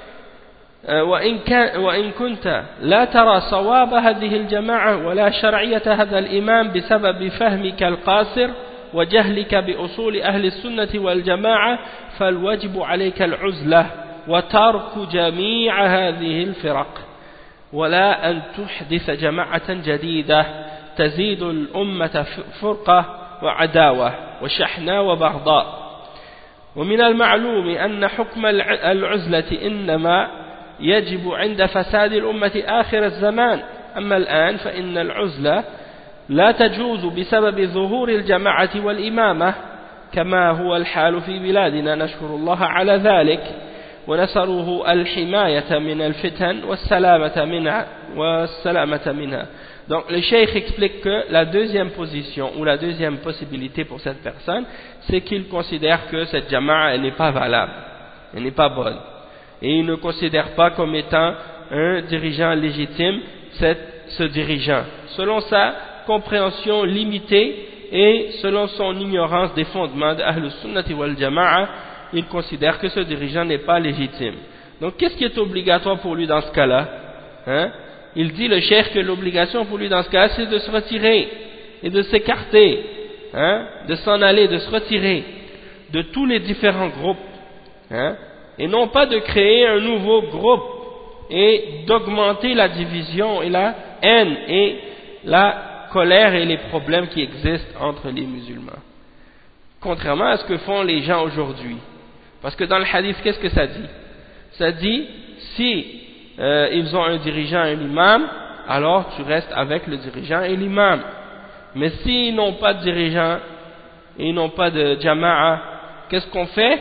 وإن كنت لا ترى صواب هذه الجماعة ولا شرعية هذا الإمام بسبب فهمك القاصر وجهلك بأصول أهل السنة والجماعة فالواجب عليك العزلة وترك جميع هذه الفرق ولا أن تحدث جماعة جديدة تزيد الأمة فرقة وعداوة وشحنة وبغضاء. ومن المعلوم أن حكم العزلة إنما يجب عند فساد الأمة آخر الزمان. أما الآن فإن العزلة لا تجوز بسبب ظهور الجماعة والإمامة كما هو الحال في بلادنا، نشكر الله على ذلك ونسأله الحماية من الفتن والسلامة منها. Donc le cheikh explique que la deuxième position ou la deuxième possibilité pour cette personne, c'est qu'il considère que cette jama'a n'est pas valable, elle n'est pas bonne, et il ne considère pas comme étant un dirigeant légitime ce dirigeant, selon sa compréhension limitée et selon son ignorance des fondements de Ahl Sunnati wal Jama'a, il considère que ce dirigeant n'est pas légitime. Donc qu'est-ce qui est obligatoire pour lui dans ce cas-là? Il dit le cheikh que l'obligation pour lui dans ce cas-là, c'est de se retirer et de s'écarter, de s'en aller, de se retirer de tous les différents groupes, et non pas de créer un nouveau groupe et d'augmenter la division et la haine et la colère et les problèmes qui existent entre les musulmans, contrairement à ce que font les gens aujourd'hui. Parce que dans le hadith, qu'est-ce que ça dit? Ça dit, si ils ont un dirigeant et un imam, alors tu restes avec le dirigeant et l'imam. Mais s'ils n'ont pas de dirigeant et ils n'ont pas de jama'a, qu'est-ce qu'on fait?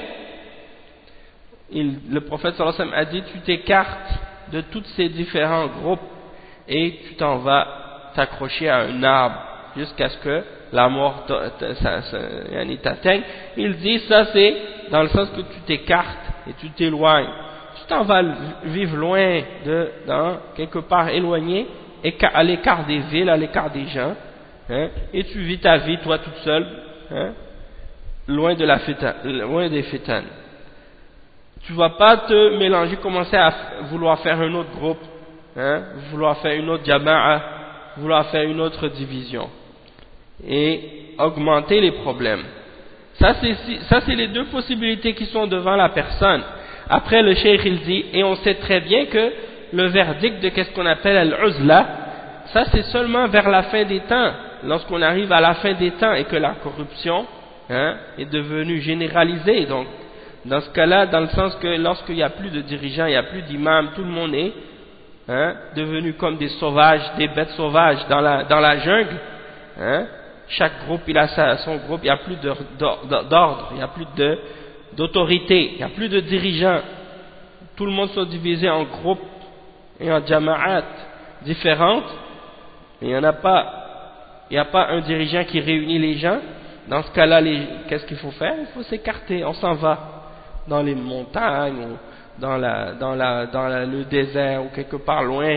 Le prophète sallallahu alayhi wa sallam a dit, tu t'écartes de tous ces différents groupes et tu t'en vas t'accrocher à un arbre jusqu'à ce que la mort t'atteigne. Il dit, ça c'est dans le sens que tu t'écartes et tu t'éloignes. Tu t'en vas vivre loin, quelque part éloigné, à l'écart des villes, à l'écart des gens, et tu vis ta vie, toi toute seule, loin des fitanes. Tu ne vas pas te mélanger, commencer à vouloir faire un autre groupe, vouloir faire une autre jama'a, vouloir faire une autre division, et augmenter les problèmes. Ça c'est les deux possibilités qui sont devant la personne. Après le cheikh il dit, et on sait très bien que le verdict de qu'est-ce qu'on appelle al-uzla, ça c'est seulement vers la fin des temps, lorsqu'on arrive à la fin des temps et que la corruption est devenue généralisée. Donc dans ce cas-là, dans le sens que lorsqu'il n'y a plus de dirigeants, il n'y a plus d'imams, tout le monde est devenu comme des sauvages, des bêtes sauvages dans la jungle. Chaque groupe il a son groupe, il n'y a plus d'ordre, il n'y a plus d'autorité, il n'y a plus de dirigeants. Tout le monde sont divisés en groupes et en jama'at différentes. Il n'y a pas un dirigeant qui réunit les gens. Dans ce cas-là, qu'est-ce qu'il faut faire? Il faut s'écarter, on s'en va dans les montagnes ou dans le désert ou quelque part loin,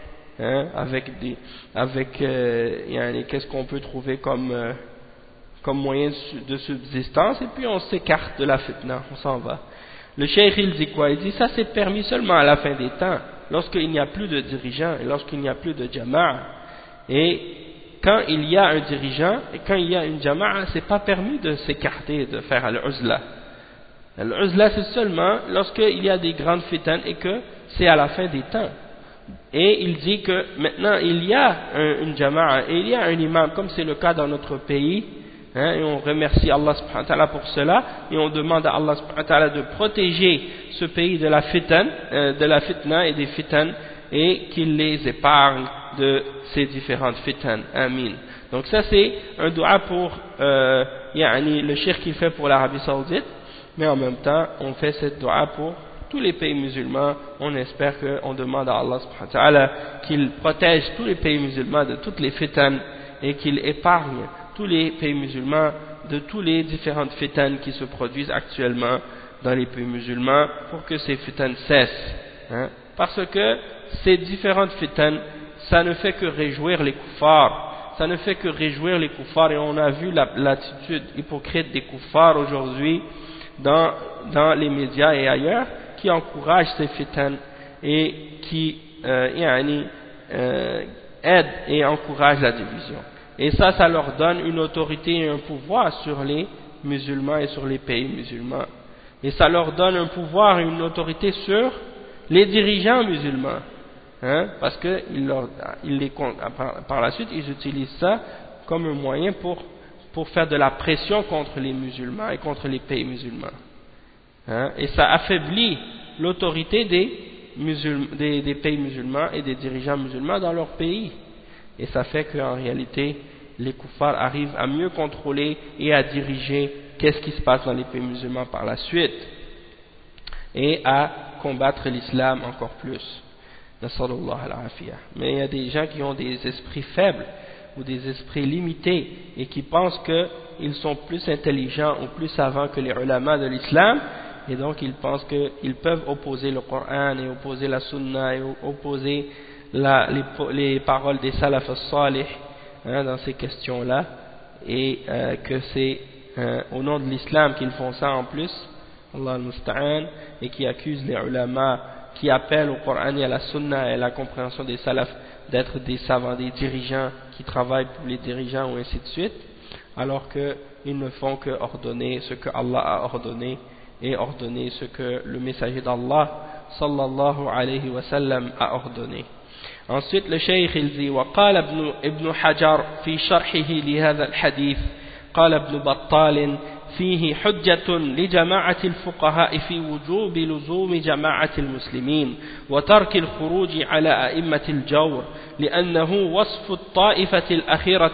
qu'est-ce qu'on peut trouver comme moyen de subsistance, et puis on s'écarte de la fitna, on s'en va. Le cheikh il dit quoi? Il dit ça c'est permis seulement à la fin des temps, lorsqu'il n'y a plus de dirigeants et lorsqu'il n'y a plus de jama'a. Et quand il y a un dirigeant et quand il y a une jama'a, c'est pas permis de s'écarter, de faire al-uzla. Al-uzla c'est seulement lorsqu'il y a des grandes fitanes et que c'est à la fin des temps. Et il dit que maintenant il y a une jama'a et il y a un imam, comme c'est le cas dans notre pays, et on remercie Allah subhanahu wa ta'ala pour cela, et on demande à Allah subhanahu wa ta'ala de protéger ce pays de la fitna et des fitanes, et qu'il les épargne de ces différentes fitan. Amin. Donc ça c'est un dua pour le cheikh qu'il fait pour l'Arabie Saoudite, mais en même temps on fait cette dua pour tous les pays musulmans. On espère qu'on demande à Allah subhanahu wa ta'ala qu'il protège tous les pays musulmans de toutes les fitan et qu'il épargne tous les pays musulmans de tous les différentes fitan qui se produisent actuellement dans les pays musulmans, pour que ces fitan cessent, hein? Parce que ces différentes fitan, ça ne fait que réjouir les kuffars, ça ne fait que réjouir les kuffars, et on a vu l'attitude hypocrite des kuffars aujourd'hui dans les médias et ailleurs, qui encouragent ces fitan et qui aident et encouragent la division. Et ça leur donne une autorité et un pouvoir sur les musulmans et sur les pays musulmans. Et ça leur donne un pouvoir et une autorité sur les dirigeants musulmans. Hein? Parce que par la suite, ils utilisent ça comme un moyen pour faire de la pression contre les musulmans et contre les pays musulmans. Hein? Et ça affaiblit l'autorité des pays musulmans et des dirigeants musulmans dans leur pays. Et ça fait qu'en réalité, les kuffars arrivent à mieux contrôler et à diriger qu'est-ce qui se passe dans les pays musulmans par la suite, et à combattre l'islam encore plus. Mais il y a des gens qui ont des esprits faibles ou des esprits limités et qui pensent qu'ils sont plus intelligents ou plus savants que les ulama de l'islam, et donc ils pensent qu'ils peuvent opposer le Coran et opposer la Sunna et opposer les paroles des salaf as-salih, hein, dans ces questions-là, et que c'est au nom de l'islam qu'ils font ça en plus, Allah al-Musta'an, et qui accusent les ulama qui appellent au Coran et à la Sunna et à la compréhension des salaf d'être des savants, des dirigeants qui travaillent pour les dirigeants ou ainsi de suite, alors qu'ils ne font que ordonner ce que Allah a ordonné et ordonner ce que le messager d'Allah sallallahu alayhi wa sallam a ordonné. Ensuite le cheikh il dit وقال ابن حجر في شرحه لهذا الحديث قال ابن بطال فيه حجة لجماعة الفقهاء في وجوب لزوم جماعة المسلمين وترك الخروج على أئمة الجور لأنه وصف الطائفة الأخيرة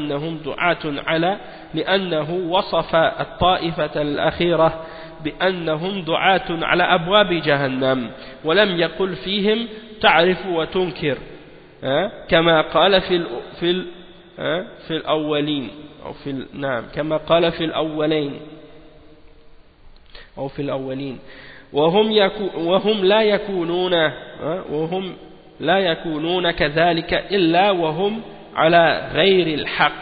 لأنه وصف الطائفة الأخيرة بأنهم دعاة على أبواب جهنم ولم يقل فيهم تعرف وتنكر كما قال في الأولين كما قال في الأولين أو في الأولين وهم لا يكونون كذلك إلا وهم على غير الحق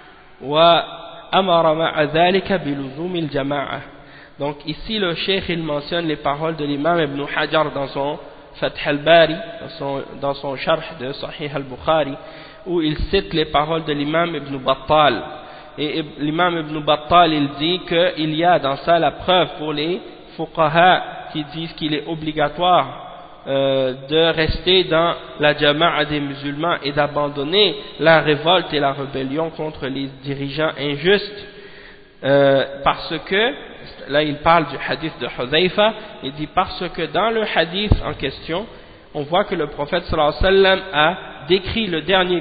وأمر مع ذلك بلزوم الجماعة. Donc ici le cheikh il mentionne les paroles de l'imam Ibn Hajar dans son Fath al-Bari, dans son sharh de Sahih al-Bukhari, où il cite les paroles de l'imam Ibn Battal. Et l'imam Ibn Battal il dit qu'il y a dans ça la preuve pour les fuqaha qui disent qu'il est obligatoire de rester dans la jama'a des musulmans et d'abandonner la révolte et la rébellion contre les dirigeants injustes, parce que là il parle du hadith de Hudhayfa, il dit parce que dans le hadith en question on voit que le prophète sallallahu alayhi wa sallam a décrit le dernier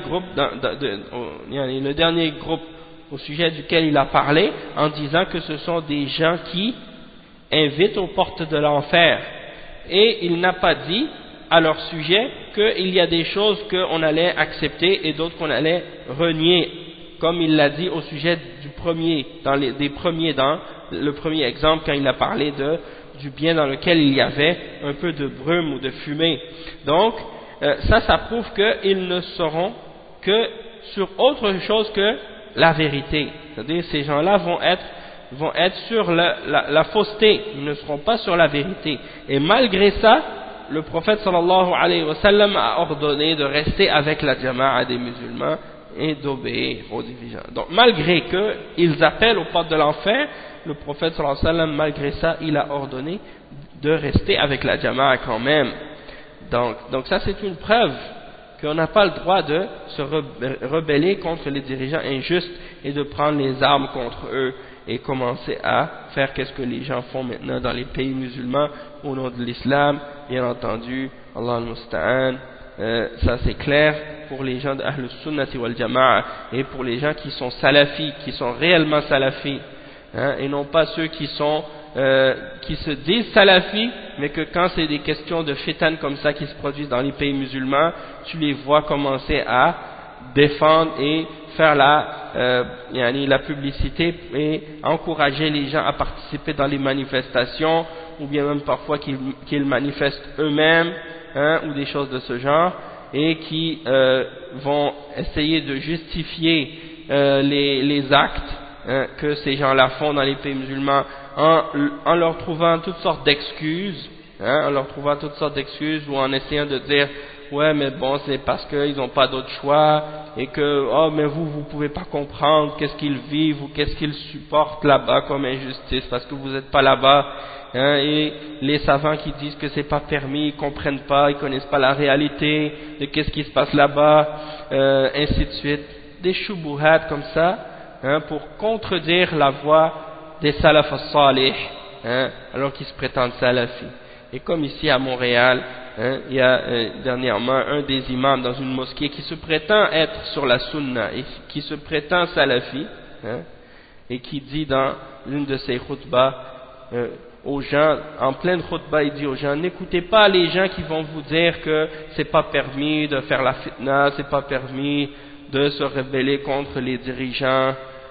groupe au sujet duquel il a parlé en disant que ce sont des gens qui invitent aux portes de l'enfer, et il n'a pas dit à leur sujet qu'il y a des choses qu'on allait accepter et d'autres qu'on allait renier, comme il l'a dit au sujet du premier, dans le premier exemple quand il a parlé du bien dans lequel il y avait un peu de brume ou de fumée. Donc ça prouve qu'ils ne seront que sur autre chose que la vérité, c'est-à-dire ces gens-là vont être sur la fausseté, ils ne seront pas sur la vérité. Et malgré ça, le prophète sallallahu alayhi wa sallam a ordonné de rester avec la jama'a des musulmans et d'obéir aux dirigeants. Donc malgré qu'ils appellent aux portes de l'enfer, le prophète sallallahu alayhi wa sallam, malgré ça, il a ordonné de rester avec la jama'a quand même. Donc ça c'est une preuve qu'on n'a pas le droit de se rebeller contre les dirigeants injustes et de prendre les armes contre eux et commencer à faire qu'est-ce que les gens font maintenant dans les pays musulmans au nom de l'islam, bien entendu, Allah al-Musta'an, Ça c'est clair pour les gens d'Ahl Sunnati wal Jama'a, et pour les gens qui sont salafis, qui sont réellement salafis, et non pas ceux qui se disent salafis, mais que quand c'est des questions de fitan comme ça qui se produisent dans les pays musulmans, tu les vois commencer à défendre et faire la publicité et encourager les gens à participer dans les manifestations, ou bien même parfois qu'ils manifestent eux-mêmes, ou des choses de ce genre, et qui vont essayer de justifier les actes que ces gens-là font dans les pays musulmans en leur trouvant toutes sortes d'excuses, ou en essayant de dire ouais mais bon c'est parce qu'ils n'ont pas d'autre choix, et que oh mais vous pouvez pas comprendre qu'est-ce qu'ils vivent ou qu'est-ce qu'ils supportent là-bas comme injustice parce que vous n'êtes pas là-bas, et les savants qui disent que c'est pas permis, ils comprennent pas, ils connaissent pas la réalité de qu'est-ce qui se passe là-bas, ainsi de suite, des shubuhat comme ça, pour contredire la voix des salaf as-salih, alors qu'ils se prétendent salafis. Et comme ici à Montréal, il y a dernièrement un des imams dans une mosquée qui se prétend être sur la sunna et qui se prétend salafi, et qui dit dans l'une de ses khutbahs aux gens, en pleine khutbah, il dit aux gens, n'écoutez pas les gens qui vont vous dire que c'est pas permis de faire la fitna, c'est pas permis de se rebeller contre les dirigeants,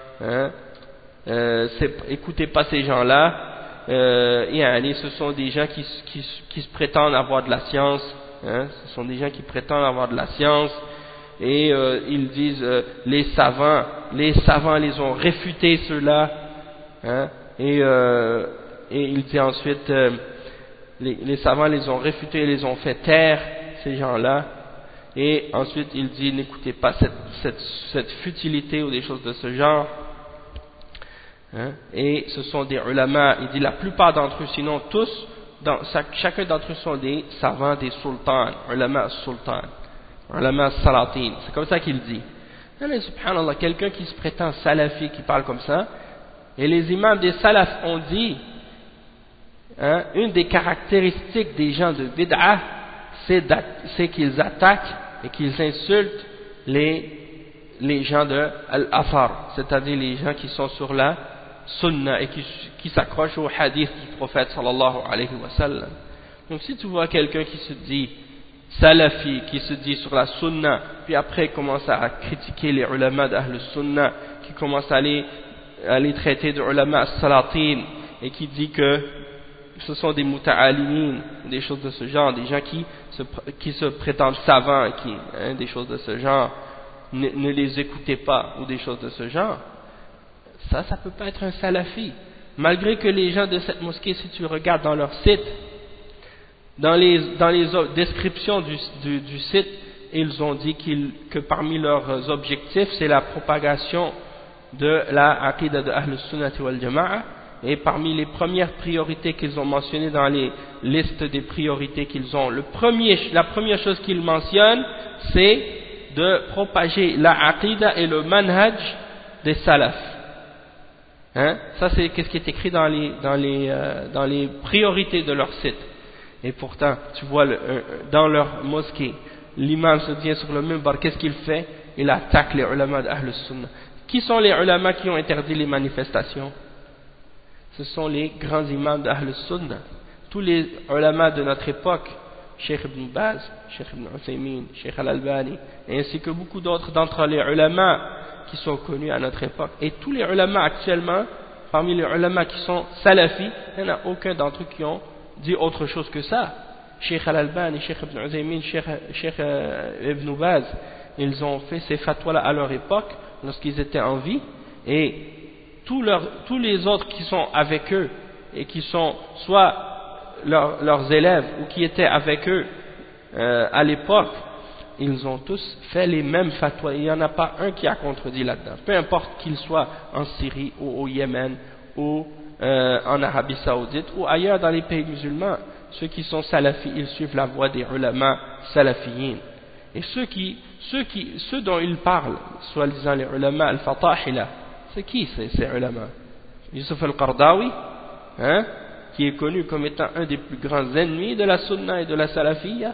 écoutez pas ces gens-là. Ce sont des gens qui se prétendent avoir de la science, ce sont des gens qui prétendent avoir de la science, et ils disent les savants les ont réfutés ceux-là, et il dit ensuite les savants les ont réfutés, les ont fait taire, ces gens-là, et ensuite il dit n'écoutez pas cette futilité ou des choses de ce genre. Et ce sont des ulama, il dit la plupart d'entre eux, sinon tous, chacun d'entre eux sont des savants, des sultans, ulama salatin, c'est comme ça qu'il dit. Mais subhanallah, quelqu'un qui se prétend salafi, qui parle comme ça, et les imams des salaf ont dit, une des caractéristiques des gens de bid'ah, c'est qu'ils attaquent et qu'ils insultent les gens de al-athar, c'est-à-dire les gens qui sont sur la sunna et qui s'accrochent au hadith du prophète sallallahu alayhi wa sallam. Donc si tu vois quelqu'un qui se dit salafi, qui se dit sur la sunna, puis après commence à critiquer les ulama d'ahl sunna, qui commence à les traiter de ulama as-salatin, et qui dit que ce sont des muta'alimin, des choses de ce genre, des gens qui se prétendent savants, des choses de ce genre, ne les écoutez pas, ou des choses de ce genre, ça peut pas être un salafi. Malgré que les gens de cette mosquée, si tu regardes dans leur site, dans les descriptions du site, ils ont dit que parmi leurs objectifs, c'est la propagation de la aqidah de Ahl Sunnati wal Jama'a, et parmi les premières priorités qu'ils ont mentionnées dans les listes des priorités qu'ils ont, la première chose qu'ils mentionnent, c'est de propager la aqidah et le manhaj des salafs. Ça c'est ce qui est écrit dans les priorités de leur site. Et pourtant, tu vois dans leur mosquée, l'imam se tient sur le minbar, qu'est-ce qu'il fait? Il attaque les ulama d'Ahl Sunnah. Qui sont les ulama qui ont interdit les manifestations? Ce sont les grands imams d'Ahl Sunnah. Tous les ulama de notre époque, Cheikh Ibn Baz, Cheikh Ibn Uthaymin, Cheikh Al-Albani, ainsi que beaucoup d'autres d'entre les ulama qui sont connus à notre époque. Et tous les ulama actuellement, parmi les ulama qui sont salafis, il n'y en a aucun d'entre eux qui ont dit autre chose que ça. Cheikh Al-Albani, Cheikh Ibn Uthaymin, Cheikh Ibn Baz, ils ont fait ces fatwas-là à leur époque, lorsqu'ils étaient en vie, et tous les autres qui sont avec eux, et qui sont soit leurs élèves, ou qui étaient avec eux à l'époque, ils ont tous fait les mêmes fatwas. Il n'y en a pas un qui a contredit là-dedans. Peu importe qu'il soit en Syrie, ou au Yémen, ou en Arabie Saoudite, ou ailleurs dans les pays musulmans, ceux qui sont salafis, ils suivent la voie des ulama salafiyin. Et ceux dont ils parlent, soi-disant les ulama al-fatahila, c'est qui ces ulama? Yusuf al-Qardawi, qui est connu comme étant un des plus grands ennemis de la sunna et de la salafiyya,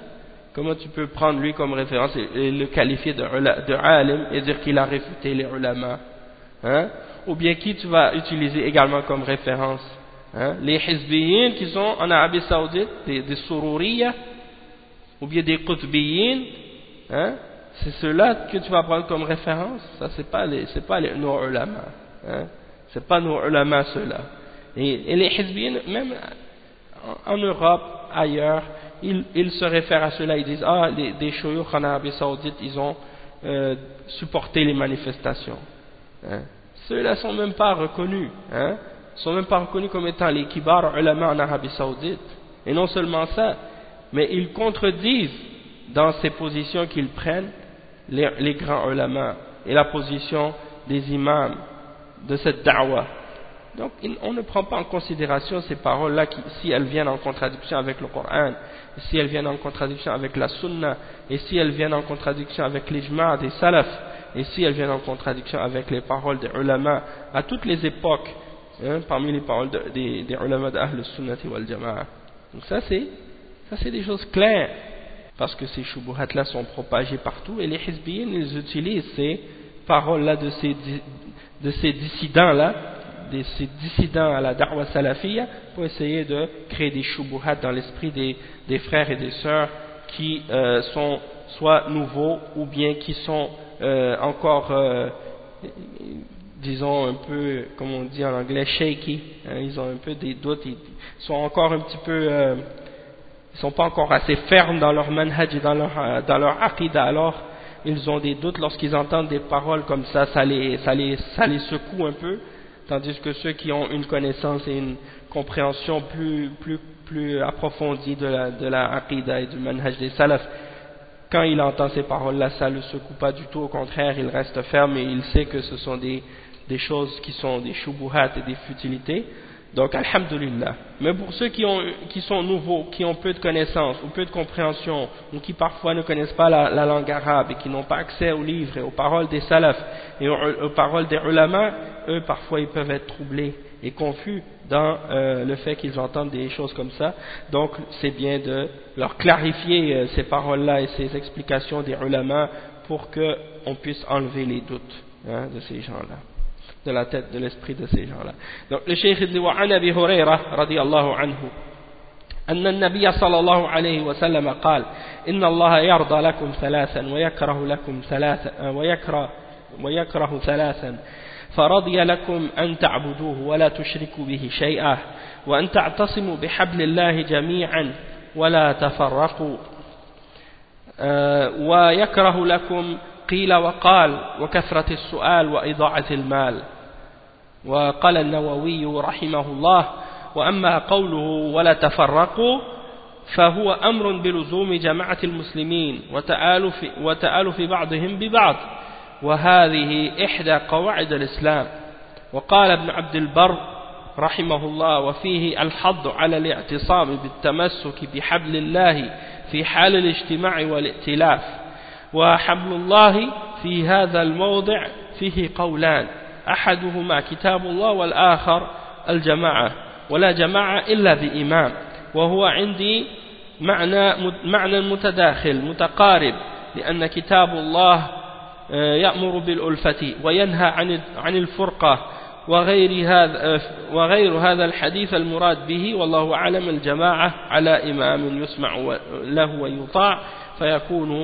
Comment tu peux prendre lui comme référence et le qualifier de alim et dire qu'il a réfuté les ulama, hein? Ou bien qui tu vas utiliser également comme référence, hein? Les hizbiyin qui sont en Arabie Saoudite, des Sururiya, ou bien des Qutbiyin, hein? C'est ceux-là que tu vas prendre comme référence. Ça c'est pas nos ulama, hein? C'est pas nos ulama ceux-là. Et les hizbiyin, même en Europe, ailleurs, ils se réfèrent à cela, ils disent des shuyukh en Arabie Saoudite, ils ont supporté les manifestations, hein. Ceux-là sont même pas reconnus, hein, sont même pas reconnus comme étant les kibar ulama en Arabie Saoudite. Et non seulement ça, mais ils contredisent dans ces positions qu'ils prennent les grands ulama et la position des imams de cette da'wah. Donc on ne prend pas en considération ces paroles-là si elles viennent en contradiction avec le Coran, si elles viennent en contradiction avec la Sunna, et si elles viennent en contradiction avec l'ijma' des salafs, et si elles viennent en contradiction avec les paroles des ulama à toutes les époques, hein, parmi les paroles des ulama d'Ahl Sunnati wal Jama'a. Donc ça c'est des choses claires, parce que ces shubuhat-là sont propagées partout, et les hizbiyin ils utilisent ces paroles-là de ces dissidents-là, ces dissidents à la da'wa salafiyya, pour essayer de créer des shubuhat dans l'esprit des frères et des sœurs qui sont soit nouveaux ou bien qui sont encore disons un peu, comme on dit en anglais, shaky, hein, ils ont un peu des doutes, ils sont encore un petit peu ils sont pas encore assez fermes dans leur manhaj et dans leur aqida, alors ils ont des doutes lorsqu'ils entendent des paroles comme ça les secoue un peu. Tandis que ceux qui ont une connaissance et une compréhension plus approfondie de la aqidah et du manhaj des salaf, quand il entend ces paroles-là, ça ne le secoue pas du tout, au contraire, il reste ferme et il sait que ce sont des choses qui sont des shubuhat et des futilités. Donc, alhamdulillah. Mais pour ceux qui sont nouveaux, qui ont peu de connaissances ou peu de compréhension, ou qui parfois ne connaissent pas la langue arabe et qui n'ont pas accès aux livres et aux paroles des salafs et aux paroles des ulama, eux parfois ils peuvent être troublés et confus dans le fait qu'ils entendent des choses comme ça. Donc c'est bien de leur clarifier ces paroles-là et ces explications des ulama pour qu'on puisse enlever les doutes, hein, de ces gens-là, de la tête, de l'esprit de ces gens-là. Donc le cheikh dit wa an Abi Hurayra radiyallahu anhu أن النبي صلى الله عليه وسلم قال إن الله يرضى لكم ثلاثا ويكره ثلاثا فرضي لكم أن تعبدوه ولا تشركوا به شيئا وأن تعتصموا بحبل الله جميعا ولا تفرقوا ويكره لكم قيل وقال وكثرة السؤال وإضاعة المال. وقال النووي رحمه الله وأما قوله ولا تفرقوا فهو أمر بلزوم جماعة المسلمين وتآلف بعضهم ببعض وهذه إحدى قواعد الإسلام. وقال ابن عبد البر رحمه الله وفيه الحض على الاعتصام بالتمسك بحبل الله في حال الاجتماع والائتلاف. وحبل الله في هذا الموضع فيه قولان أحدهما كتاب الله والآخر الجماعة ولا جماعة إلا بإمام وهو عندي معنى متداخل متقارب لأن كتاب الله يأمر بالألفة وينهى عن الفرقة وغير هذا الحديث المراد به والله أعلم الجماعة على إمام يسمع له ويطاع فيكون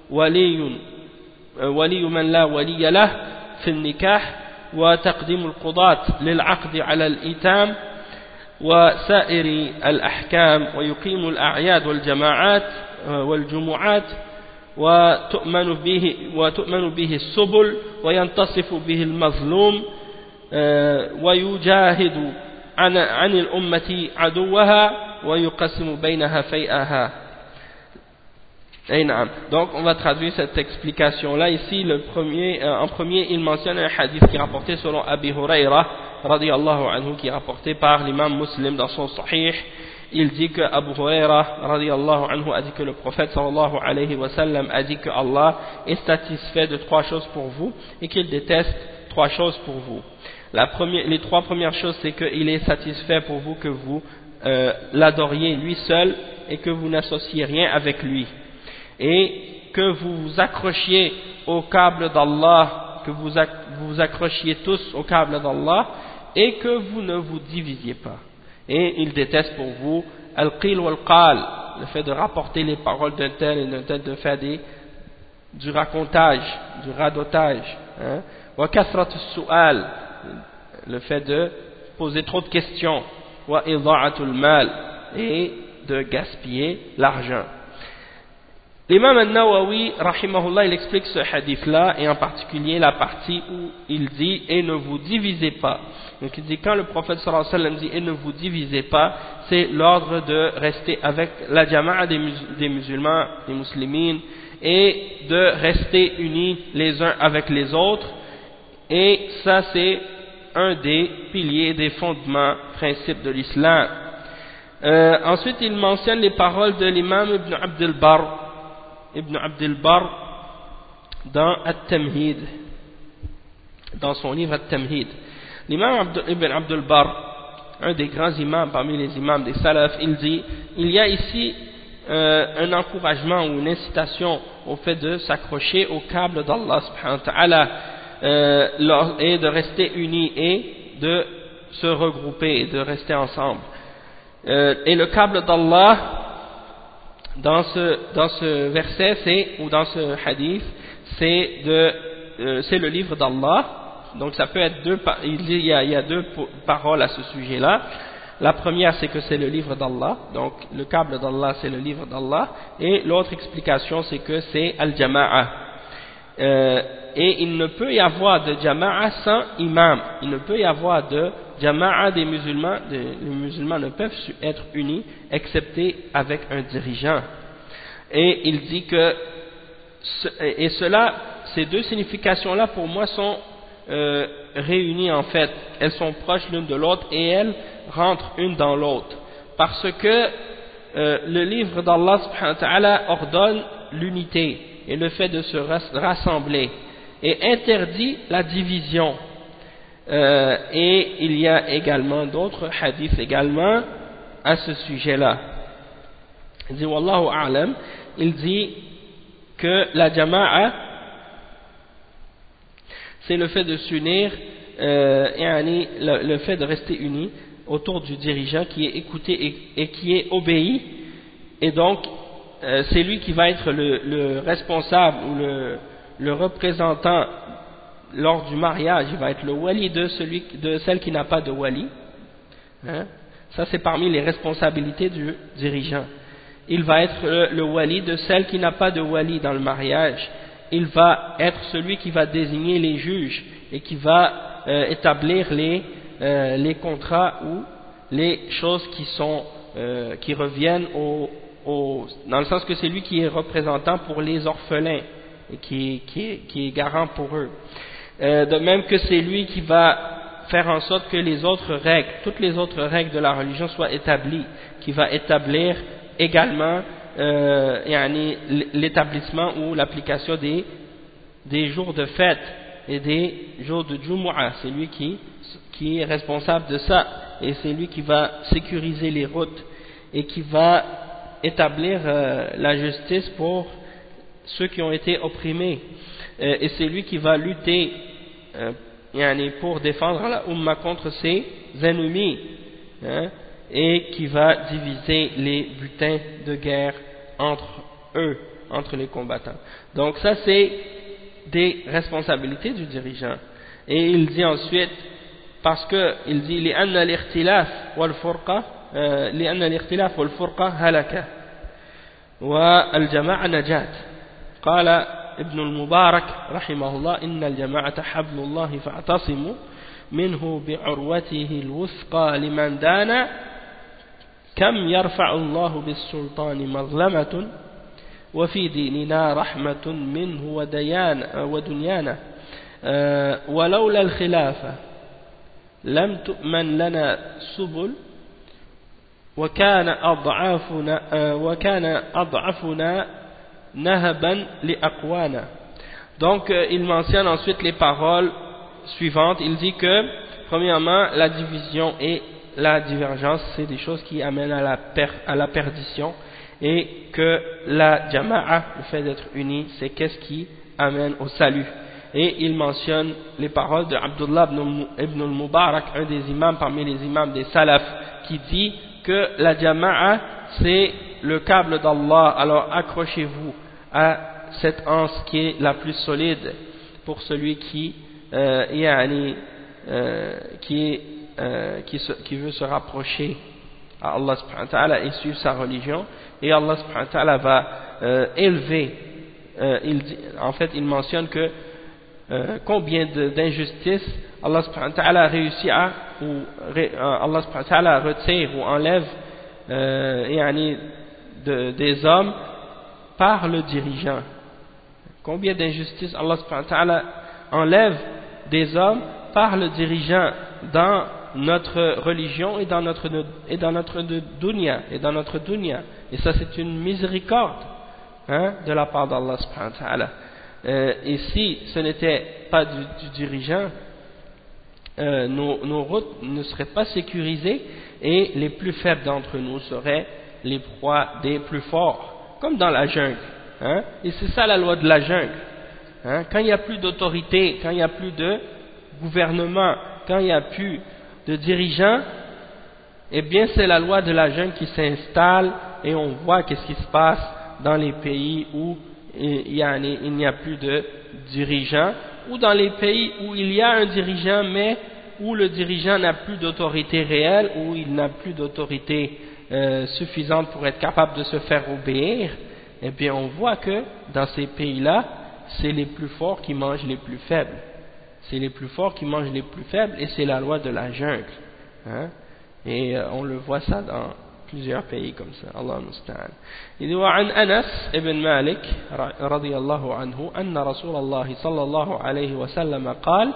ولي من لا ولي له في النكاح وتقديم القضاة للعقد على الإيتام وسائر الأحكام ويقيم الأعياد والجماعات والجمعات وتؤمن به السبل وينتصف به المظلوم ويجاهد عن الأمة عدوها ويقسم بينها فيئها. Donc on va traduire cette explication là ici. En premier il mentionne un hadith qui est rapporté selon Abi Hurayra radiyallahu anhu, qui est rapporté par l'imam Muslim dans son Sahih. Il dit que Abu Hurayra radiyallahu anhu a dit que le prophète sallallahu alayhi wa sallam a dit que Allah est satisfait de trois choses pour vous et qu'il déteste trois choses pour vous. Les trois premières choses, c'est qu'il est satisfait pour vous que vous l'adoriez lui seul et que vous n'associez rien avec lui. et que vous vous accrochiez au câble d'Allah, que vous vous accrochiez tous au câble d'Allah, et que vous ne vous divisiez pas. Et il déteste pour vous al-qil wal-qal, le fait de rapporter les paroles d'un tel et d'un tel, de faire du racontage, du radotage, hein. Wa kathrat as-su'al, le fait de poser trop de questions, wa ida'atul mal, et de gaspiller l'argent. L'imam al-Nawawi, rahimahullah, il explique ce hadith-là, et en particulier la partie où il dit « et ne vous divisez pas ». Donc il dit quand le prophète sallallahu alayhi wa sallam dit « et ne vous divisez pas », c'est l'ordre de rester avec la jama'a des musulmans, des muslimines, et de rester unis les uns avec les autres, et ça c'est un des piliers, des fondements, principes de l'islam. Ensuite il mentionne les paroles de l'imam Ibn Abd al-Barr dans At-Tamhid, dans son livre At-Tamhid. L'imam Ibn Abd al-Barr, un des grands imams parmi les imams des salaf, il dit il y a ici un encouragement ou une incitation au fait de s'accrocher au câble d'Allah subhanahu wa ta'ala, et de rester unis et de se regrouper et de rester ensemble. Et le câble d'Allah dans ce verset, ou dans ce hadith, c'est le livre d'Allah. Donc ça peut être il y a deux paroles à ce sujet-là. La première, c'est que c'est le livre d'Allah, donc le câble d'Allah c'est le livre d'Allah, et l'autre explication c'est que c'est al-jama'a. Et il ne peut y avoir de jama'a sans imam, il ne peut y avoir de jama'a des musulmans, les musulmans ne peuvent être unis excepté avec un dirigeant. Et il dit que, ces deux significations-là pour moi sont réunies en fait, elles sont proches l'une de l'autre et elles rentrent une dans l'autre, parce que le livre d'Allah subhanahu wa ta'ala ordonne l'unité et le fait de se rassembler et interdit la division, et il y a également d'autres hadiths également à ce sujet-là. Il dit Wallahu a'lam, il dit que la jama'a c'est le fait de s'unir, le fait de rester unis autour du dirigeant qui est écouté et qui est obéi, et donc c'est lui qui va être le responsable ou le représentant lors du mariage. Il va être le wali de celle qui n'a pas de wali, hein? Ça c'est parmi les responsabilités du dirigeant. Il va être le wali de celle qui n'a pas de wali dans le mariage. Il va être celui qui va désigner les juges et qui va établir les contrats ou les choses qui reviennent dans le sens que c'est lui qui est représentant pour les orphelins et qui est garant pour eux. De même que c'est lui qui va faire en sorte que toutes les autres règles de la religion soient établies, qui va établir également l'établissement ou l'application des jours de fête et des jours de Jumu'ah. C'est lui qui est responsable de ça, et c'est lui qui va sécuriser les routes et qui va établir la justice pour ceux qui ont été opprimés, et c'est lui qui va lutter pour défendre la Ummah contre ses ennemis, hein, et qui va diviser les butins de guerre entre les combattants. Donc ça c'est des responsabilités du dirigeant. Et il dit ensuite, parce que il dit لأن الاختلاف والفرقة هلكة والجماعة نجاة. قال ابن المبارك رحمه الله إن الجماعة حبل الله فاعتصموا منه بعروته الوثقى لمن دان كم يرفع الله بالسلطان مظلمة وفي ديننا رحمة منه ودنيانا ولولا الخلافة لم تؤمن لنا سبل وكان أضعفنا نهبا لأقوانا. Donc il mentionne ensuite les paroles suivantes. Il dit que premièrement la division et la divergence c'est des choses qui amènent à la perdition, et que la jama'a, le fait d'être uni, c'est qu'est-ce qui amène au salut. Et il mentionne les paroles de Abdullah ibn al-Mubarak, un des imams parmi les imams des salaf, qui dit que la jama'a c'est le câble d'Allah, alors accrochez-vous à cette anse qui est la plus solide pour celui qui veut se rapprocher à Allah subhanahu wa ta'ala et suivre sa religion, et Allah subhanahu wa ta'ala va élever, il mentionne que combien d'injustices Allah subhanahu wa ta'ala réussit Allah subhanahu wa ta'ala retire ou enlève des hommes par le dirigeant. Combien d'injustices Allah subhanahu wa ta'ala enlève des hommes par le dirigeant dans notre religion et dans notre dunya, et ça c'est une miséricorde de la part d'Allah subhanahu wa ta'ala. Et si ce n'était pas du dirigeant, nos routes ne seraient pas sécurisées et les plus faibles d'entre nous seraient les proies des plus forts, comme dans la jungle. Et c'est ça la loi de la jungle. Quand il n'y a plus d'autorité, quand il n'y a plus de gouvernement, quand il n'y a plus de dirigeants, eh bien c'est la loi de la jungle qui s'installe, et on voit qu'est-ce qui se passe dans les pays où il n'y a plus de dirigeants, ou dans les pays où il y a un dirigeant mais où le dirigeant n'a plus d'autorité réelle, où il n'a plus d'autorité suffisante pour être capable de se faire obéir. Eh bien on voit que dans ces pays-là, c'est les plus forts qui mangent les plus faibles. C'est les plus forts qui mangent les plus faibles, et c'est la loi de la jungle. Et on le voit ça dans plusieurs pays comme ça. Allah musta'an. Il dit وعن أنس ابن مالك رضي الله عنه أن رسول الله صلى الله عليه وسلم قال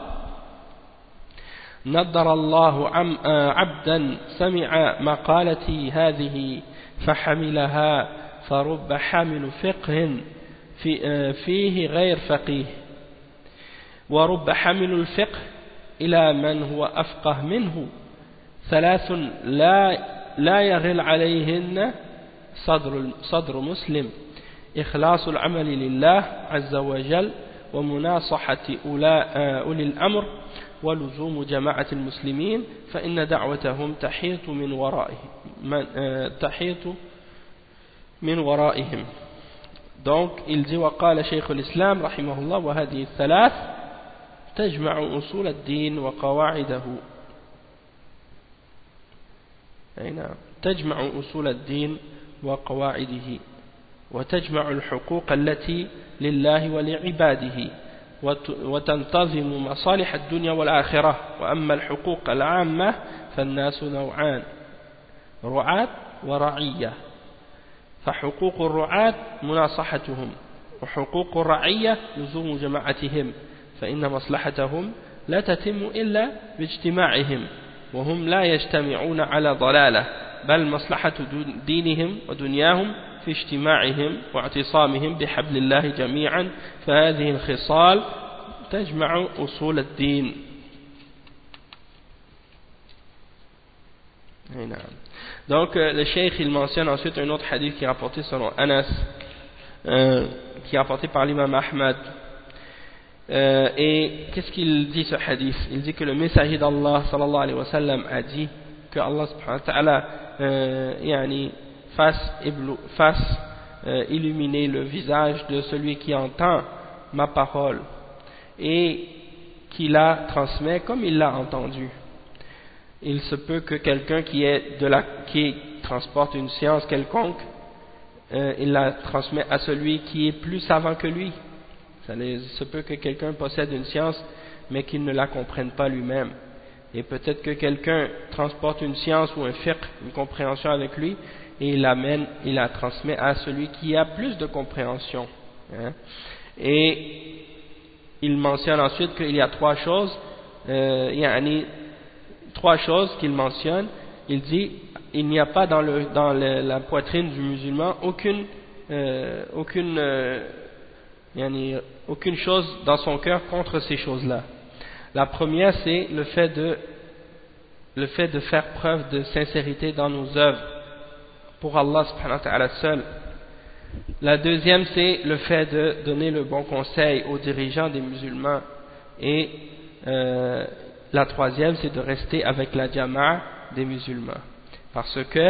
نضر الله عبدا سمع مقالتي هذه فحملها فرب حامل فقه فيه غير فقيه ورب حامل الفقه إلى من هو أفقه منه ثلاث لا يغل عليهن صدر مسلم إخلاص العمل لله عز وجل ومناصحة أولي الأمر ولزوم جماعة المسلمين فإن دعوتهم تحيط من ورائهم. Donc il dit وقال شيخ الإسلام رحمه الله وهذه الثلاث تجمع أصول الدين وقواعده تجمع أصول الدين وقواعده وتجمع الحقوق التي لله ولعباده وتنتظم مصالح الدنيا والآخرة. وأما الحقوق العامة فالناس نوعان رعاة ورعية فحقوق الرعاة مناصحتهم وحقوق الرعية لزوم جماعتهم فإن مصلحتهم لا تتم إلا باجتماعهم وهم لا يجتمعون على ضلالة بل مصلحة دينهم ودنياهم في اجتماعهم واعتصامهم بحبل الله جميعا فهذه الخصال تجمع أصول الدين. Donc le cheikh il mentionne ensuite un autre hadith qui est rapporté selon Anas, qui est rapporté par l'imam Ahmad. Et qu'est-ce qu'il dit ce hadith? Il dit que le messager d'Allah sallallahu alayhi wa sallam a dit que Allah subhanahu wa ta'ala fasse illuminer le visage de celui qui entend ma parole et qui la transmet comme il l'a entendu. Il se peut que quelqu'un qui transporte une science quelconque, il la transmet à celui qui est plus savant que lui. Il se peut que quelqu'un possède une science mais qu'il ne la comprenne pas lui-même. Et peut-être que quelqu'un transporte une science ou un fiqh, une compréhension avec lui, et il la transmet à celui qui a plus de compréhension. Et il mentionne ensuite qu'il y a trois choses qu'il mentionne. Il dit il n'y a pas dans la poitrine du musulman aucune chose dans son cœur contre ces choses-là. La première, c'est le fait de faire preuve de sincérité dans nos œuvres pour Allah subhanahu wa ta'ala seul. La deuxième, c'est le fait de donner le bon conseil aux dirigeants des musulmans. Et la troisième, c'est de rester avec la jama'a des musulmans. Parce que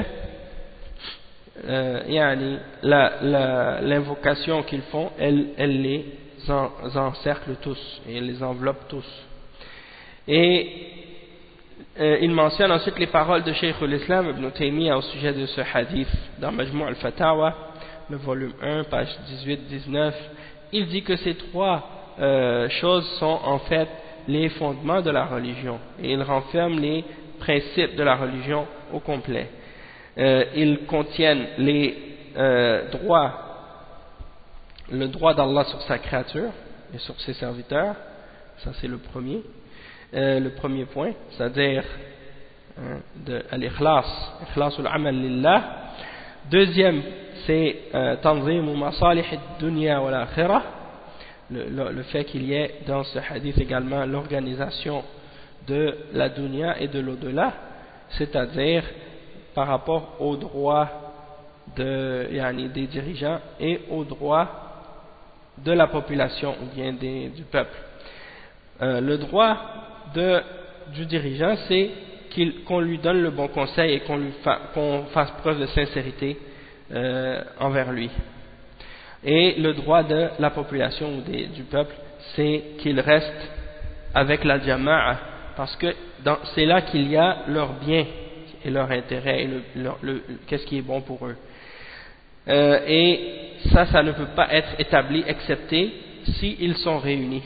l'invocation qu'ils font, elle les encercle tous et elle les enveloppe tous. Et il mentionne ensuite les paroles de Cheikh al-Islam Ibn Taymiyyah au sujet de ce hadith dans Majmou' al-Fatawa, le volume 1, page 18-19. Il dit que ces trois choses sont en fait les fondements de la religion et il renferme les principes de la religion au complet. Ils contiennent les droits, le droit d'Allah sur sa créature et sur ses serviteurs. Ça c'est le premier point, c'est-à-dire al-ikhlas, ikhlasul amal lillah. Deuxième, c'est tanzimu masalih ad-dunya wal akhirah, le fait qu'il y ait dans ce hadith également l'organisation de la dunya et de l'au-delà, c'est-à-dire par rapport aux droits des dirigeants et aux droits de la population ou bien du peuple. Le droit du dirigeant, c'est qu'on lui donne le bon conseil et qu'on fasse preuve de sincérité envers lui. Et le droit de la population ou du peuple, c'est qu'il reste avec la jama'a, parce que c'est là qu'il y a leur bien et leur intérêt et qu'est-ce qui est bon pour eux. Et ça ne peut pas être établi excepté s'ils sont réunis.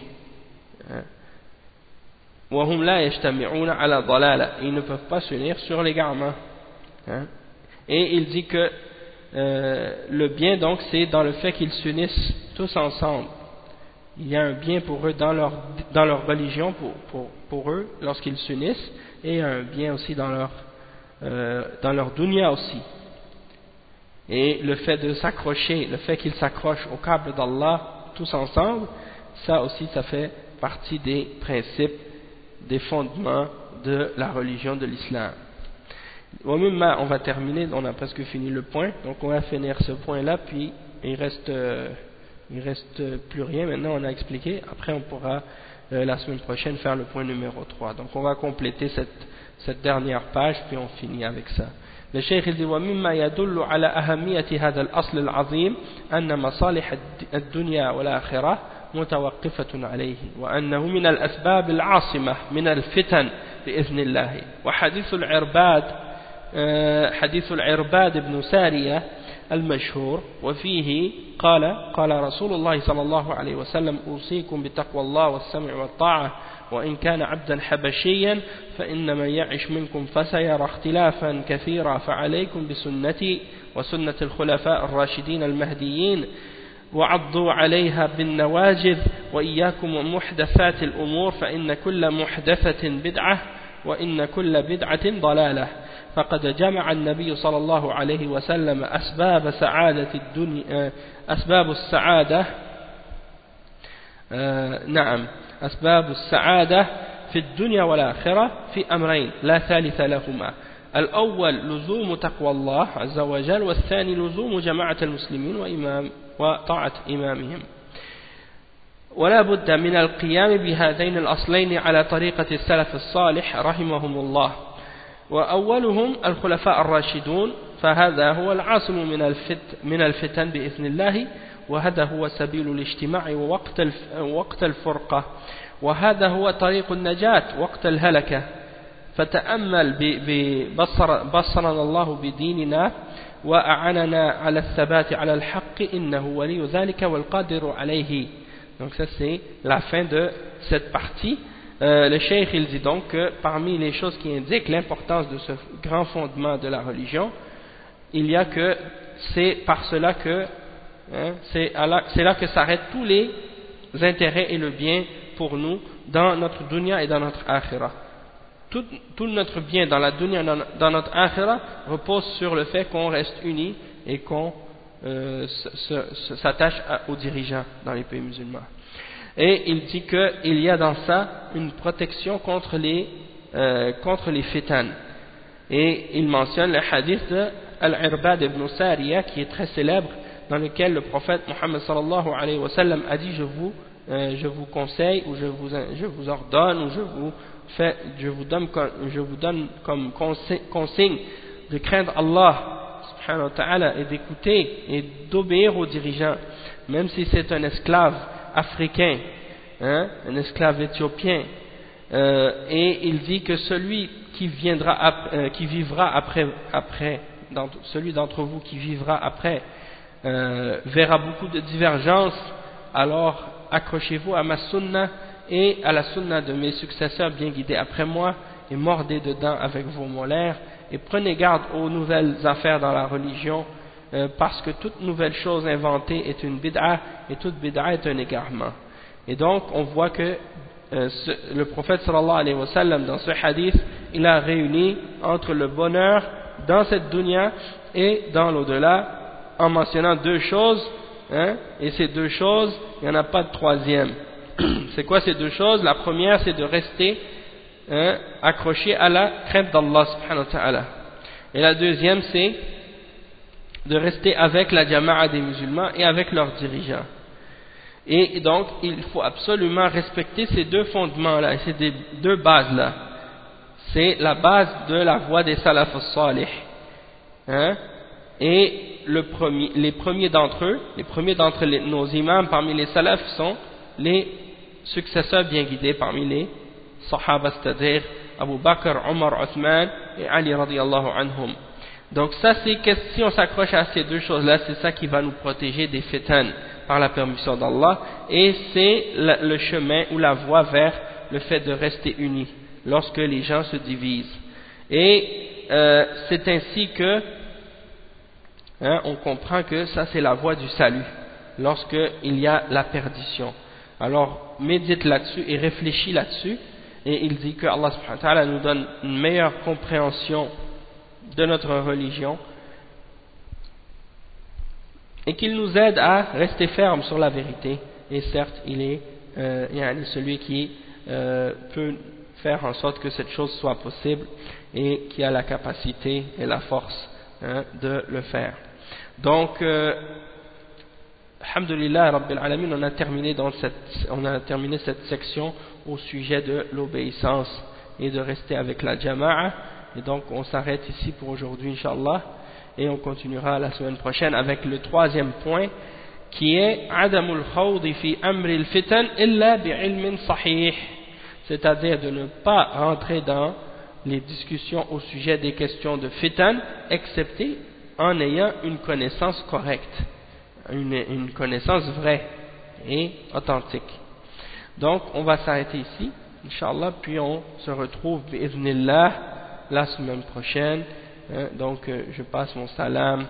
وهم لا يجتمعون على ضلالة, ils ne peuvent pas s'unir sur l'égarement. Et il dit que le bien donc c'est dans le fait qu'ils s'unissent tous ensemble. Il y a un bien pour eux dans leur religion pour eux lorsqu'ils s'unissent, et il y a un bien aussi dans leur dunya aussi. Et le fait de s'accrocher, le fait qu'ils s'accrochent au câble d'Allah tous ensemble, ça aussi ça fait partie des principes, des fondements de la religion de l'islam. On va terminer, on a presque fini le point, donc on va finir ce point là, puis il reste plus rien. Maintenant on a expliqué, après on pourra la semaine prochaine faire le point numéro 3. Donc on va compléter cette dernière page, puis on finit avec ça. Le Cheikh dit ومما يدل على أهمية هذا الأصل العظيم أن مصالح الدنيا والآخرة متوقفة عليه وأنه من الأسباب العاصمة من الفتن بإذن الله. وحديث العرباد بن سارية المشهور وفيه قال رسول الله صلى الله عليه وسلم أوصيكم بتقوى الله والسمع والطاعة وإن كان عبدا حبشيا فإن من يعش منكم فسيرى اختلافا كثيرا فعليكم بسنتي وسنة الخلفاء الراشدين المهديين وعضوا عليها بالنواجذ وإياكم ومحدثات الأمور فإن كل محدثة بدعة وإن كل بدعة ضلالة. فقد جمع النبي صلى الله عليه وسلم أسباب سعادة الدنيا أسباب السعادة في الدنيا والآخرة في أمرين لا ثالث لهما. الأول لزوم تقوى الله عز وجل والثاني لزوم جماعة المسلمين وطاعة إمامهم. ولا بد من القيام بهذين الأصلين على طريقة السلف الصالح رحمهم الله. وأولهم الخلفاء الراشدون فهذا هو العاصم من الفتن بإذن الله وهذا هو سبيل الاجتماع ووقت الفرقة وهذا هو طريق النجاة وقت الهلكة. فتأمل بصرنا الله بديننا وأعننا على الثبات على الحق إنه ولي ذلك والقادر عليه. Donc ça c'est la fin de cette partie. Le cheikh il dit donc que parmi les choses qui indiquent l'importance de ce grand fondement de la religion, il y a que c'est par cela que c'est là que s'arrêtent tous les intérêts et le bien pour nous dans notre dunya et dans notre akhira. Tout notre bien dans la dunya et dans notre akhira repose sur le fait qu'on reste unis et qu'on s'attache aux dirigeants dans les pays musulmans. Et il dit qu'il y a dans ça une protection contre les fitan. Et il mentionne le hadith de Al-Irbad ibn Sariya qui est très célèbre, dans lequel le prophète Mohammed sallallahu alayhi wa sallam a dit je vous conseille ou je vous ordonne ou je vous donne comme consigne de craindre Allah subhanahu wa ta'ala et d'écouter et d'obéir aux dirigeants, même si c'est un esclave africain, un esclave éthiopien, et il dit que celui qui vivra après celui d'entre vous qui vivra après verra beaucoup de divergences, alors accrochez-vous à ma sunna et à la sunna de mes successeurs bien guidés après moi, et mordez dedans avec vos molaires, et prenez garde aux nouvelles affaires dans la religion, parce que toute nouvelle chose inventée est une bid'a, et toute bid'a est un égarement. Et donc on voit que le prophète sallallahu alayhi wa sallam dans ce hadith, il a réuni entre le bonheur dans cette dunya et dans l'au-delà, en mentionnant deux choses, et ces deux choses, il n'y en a pas de troisième. C'est quoi ces deux choses? La première, c'est de rester accroché à la crainte d'Allah subhanahu wa ta'ala, et la deuxième, c'est de rester avec la jama'a des musulmans et avec leurs dirigeants. Et donc il faut absolument respecter ces deux fondements là, ces deux bases là. C'est la base de la voie des salaf as-salih, et les premiers d'entre nos imams parmi les salafs sont les successeurs bien guidés parmi les sahaba, c'est-à-dire Abu Bakr, Omar, Othman et Ali radiyallahu anhum. Donc ça, si on s'accroche à ces deux choses-là, c'est ça qui va nous protéger des fitan par la permission d'Allah, et c'est le chemin ou la voie vers le fait de rester unis lorsque les gens se divisent. Et c'est ainsi que on comprend que ça c'est la voie du salut lorsqu'il y a la perdition. Alors médite là-dessus et réfléchis là-dessus, et il dit que Allah subhanahu wa ta'ala nous donne une meilleure compréhension de notre religion et qu'il nous aide à rester ferme sur la vérité. Et certes, il est celui qui peut faire en sorte que cette chose soit possible et qui a la capacité et la force de le faire. Donc alhamdulillah rabbil alamin, on a terminé cette section au sujet de l'obéissance et de rester avec la jama'a. Et donc on s'arrête ici pour aujourd'hui inshallah, et on continuera la semaine prochaine avec le troisième point qui est adamul khawdi fi amri al-fitan illa bi'ilmin sahih, c'est-à-dire de ne pas rentrer dans les discussions au sujet des questions de fitan excepté en ayant une connaissance correcte, une connaissance vraie et authentique. Donc on va s'arrêter ici inshallah, puis on se retrouve bi'idhnillah la semaine prochaine. Donc je passe mon salam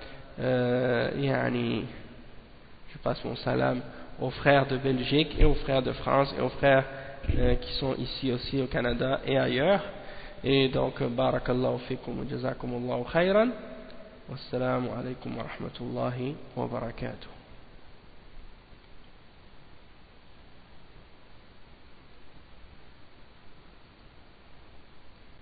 aux frères de Belgique et aux frères de France et aux frères qui sont ici aussi au Canada et ailleurs. Et donc barakallahu fikum wa jazakumullahu khayran. Wassalamu alaikum wa rahmatullahi wa barakatuh.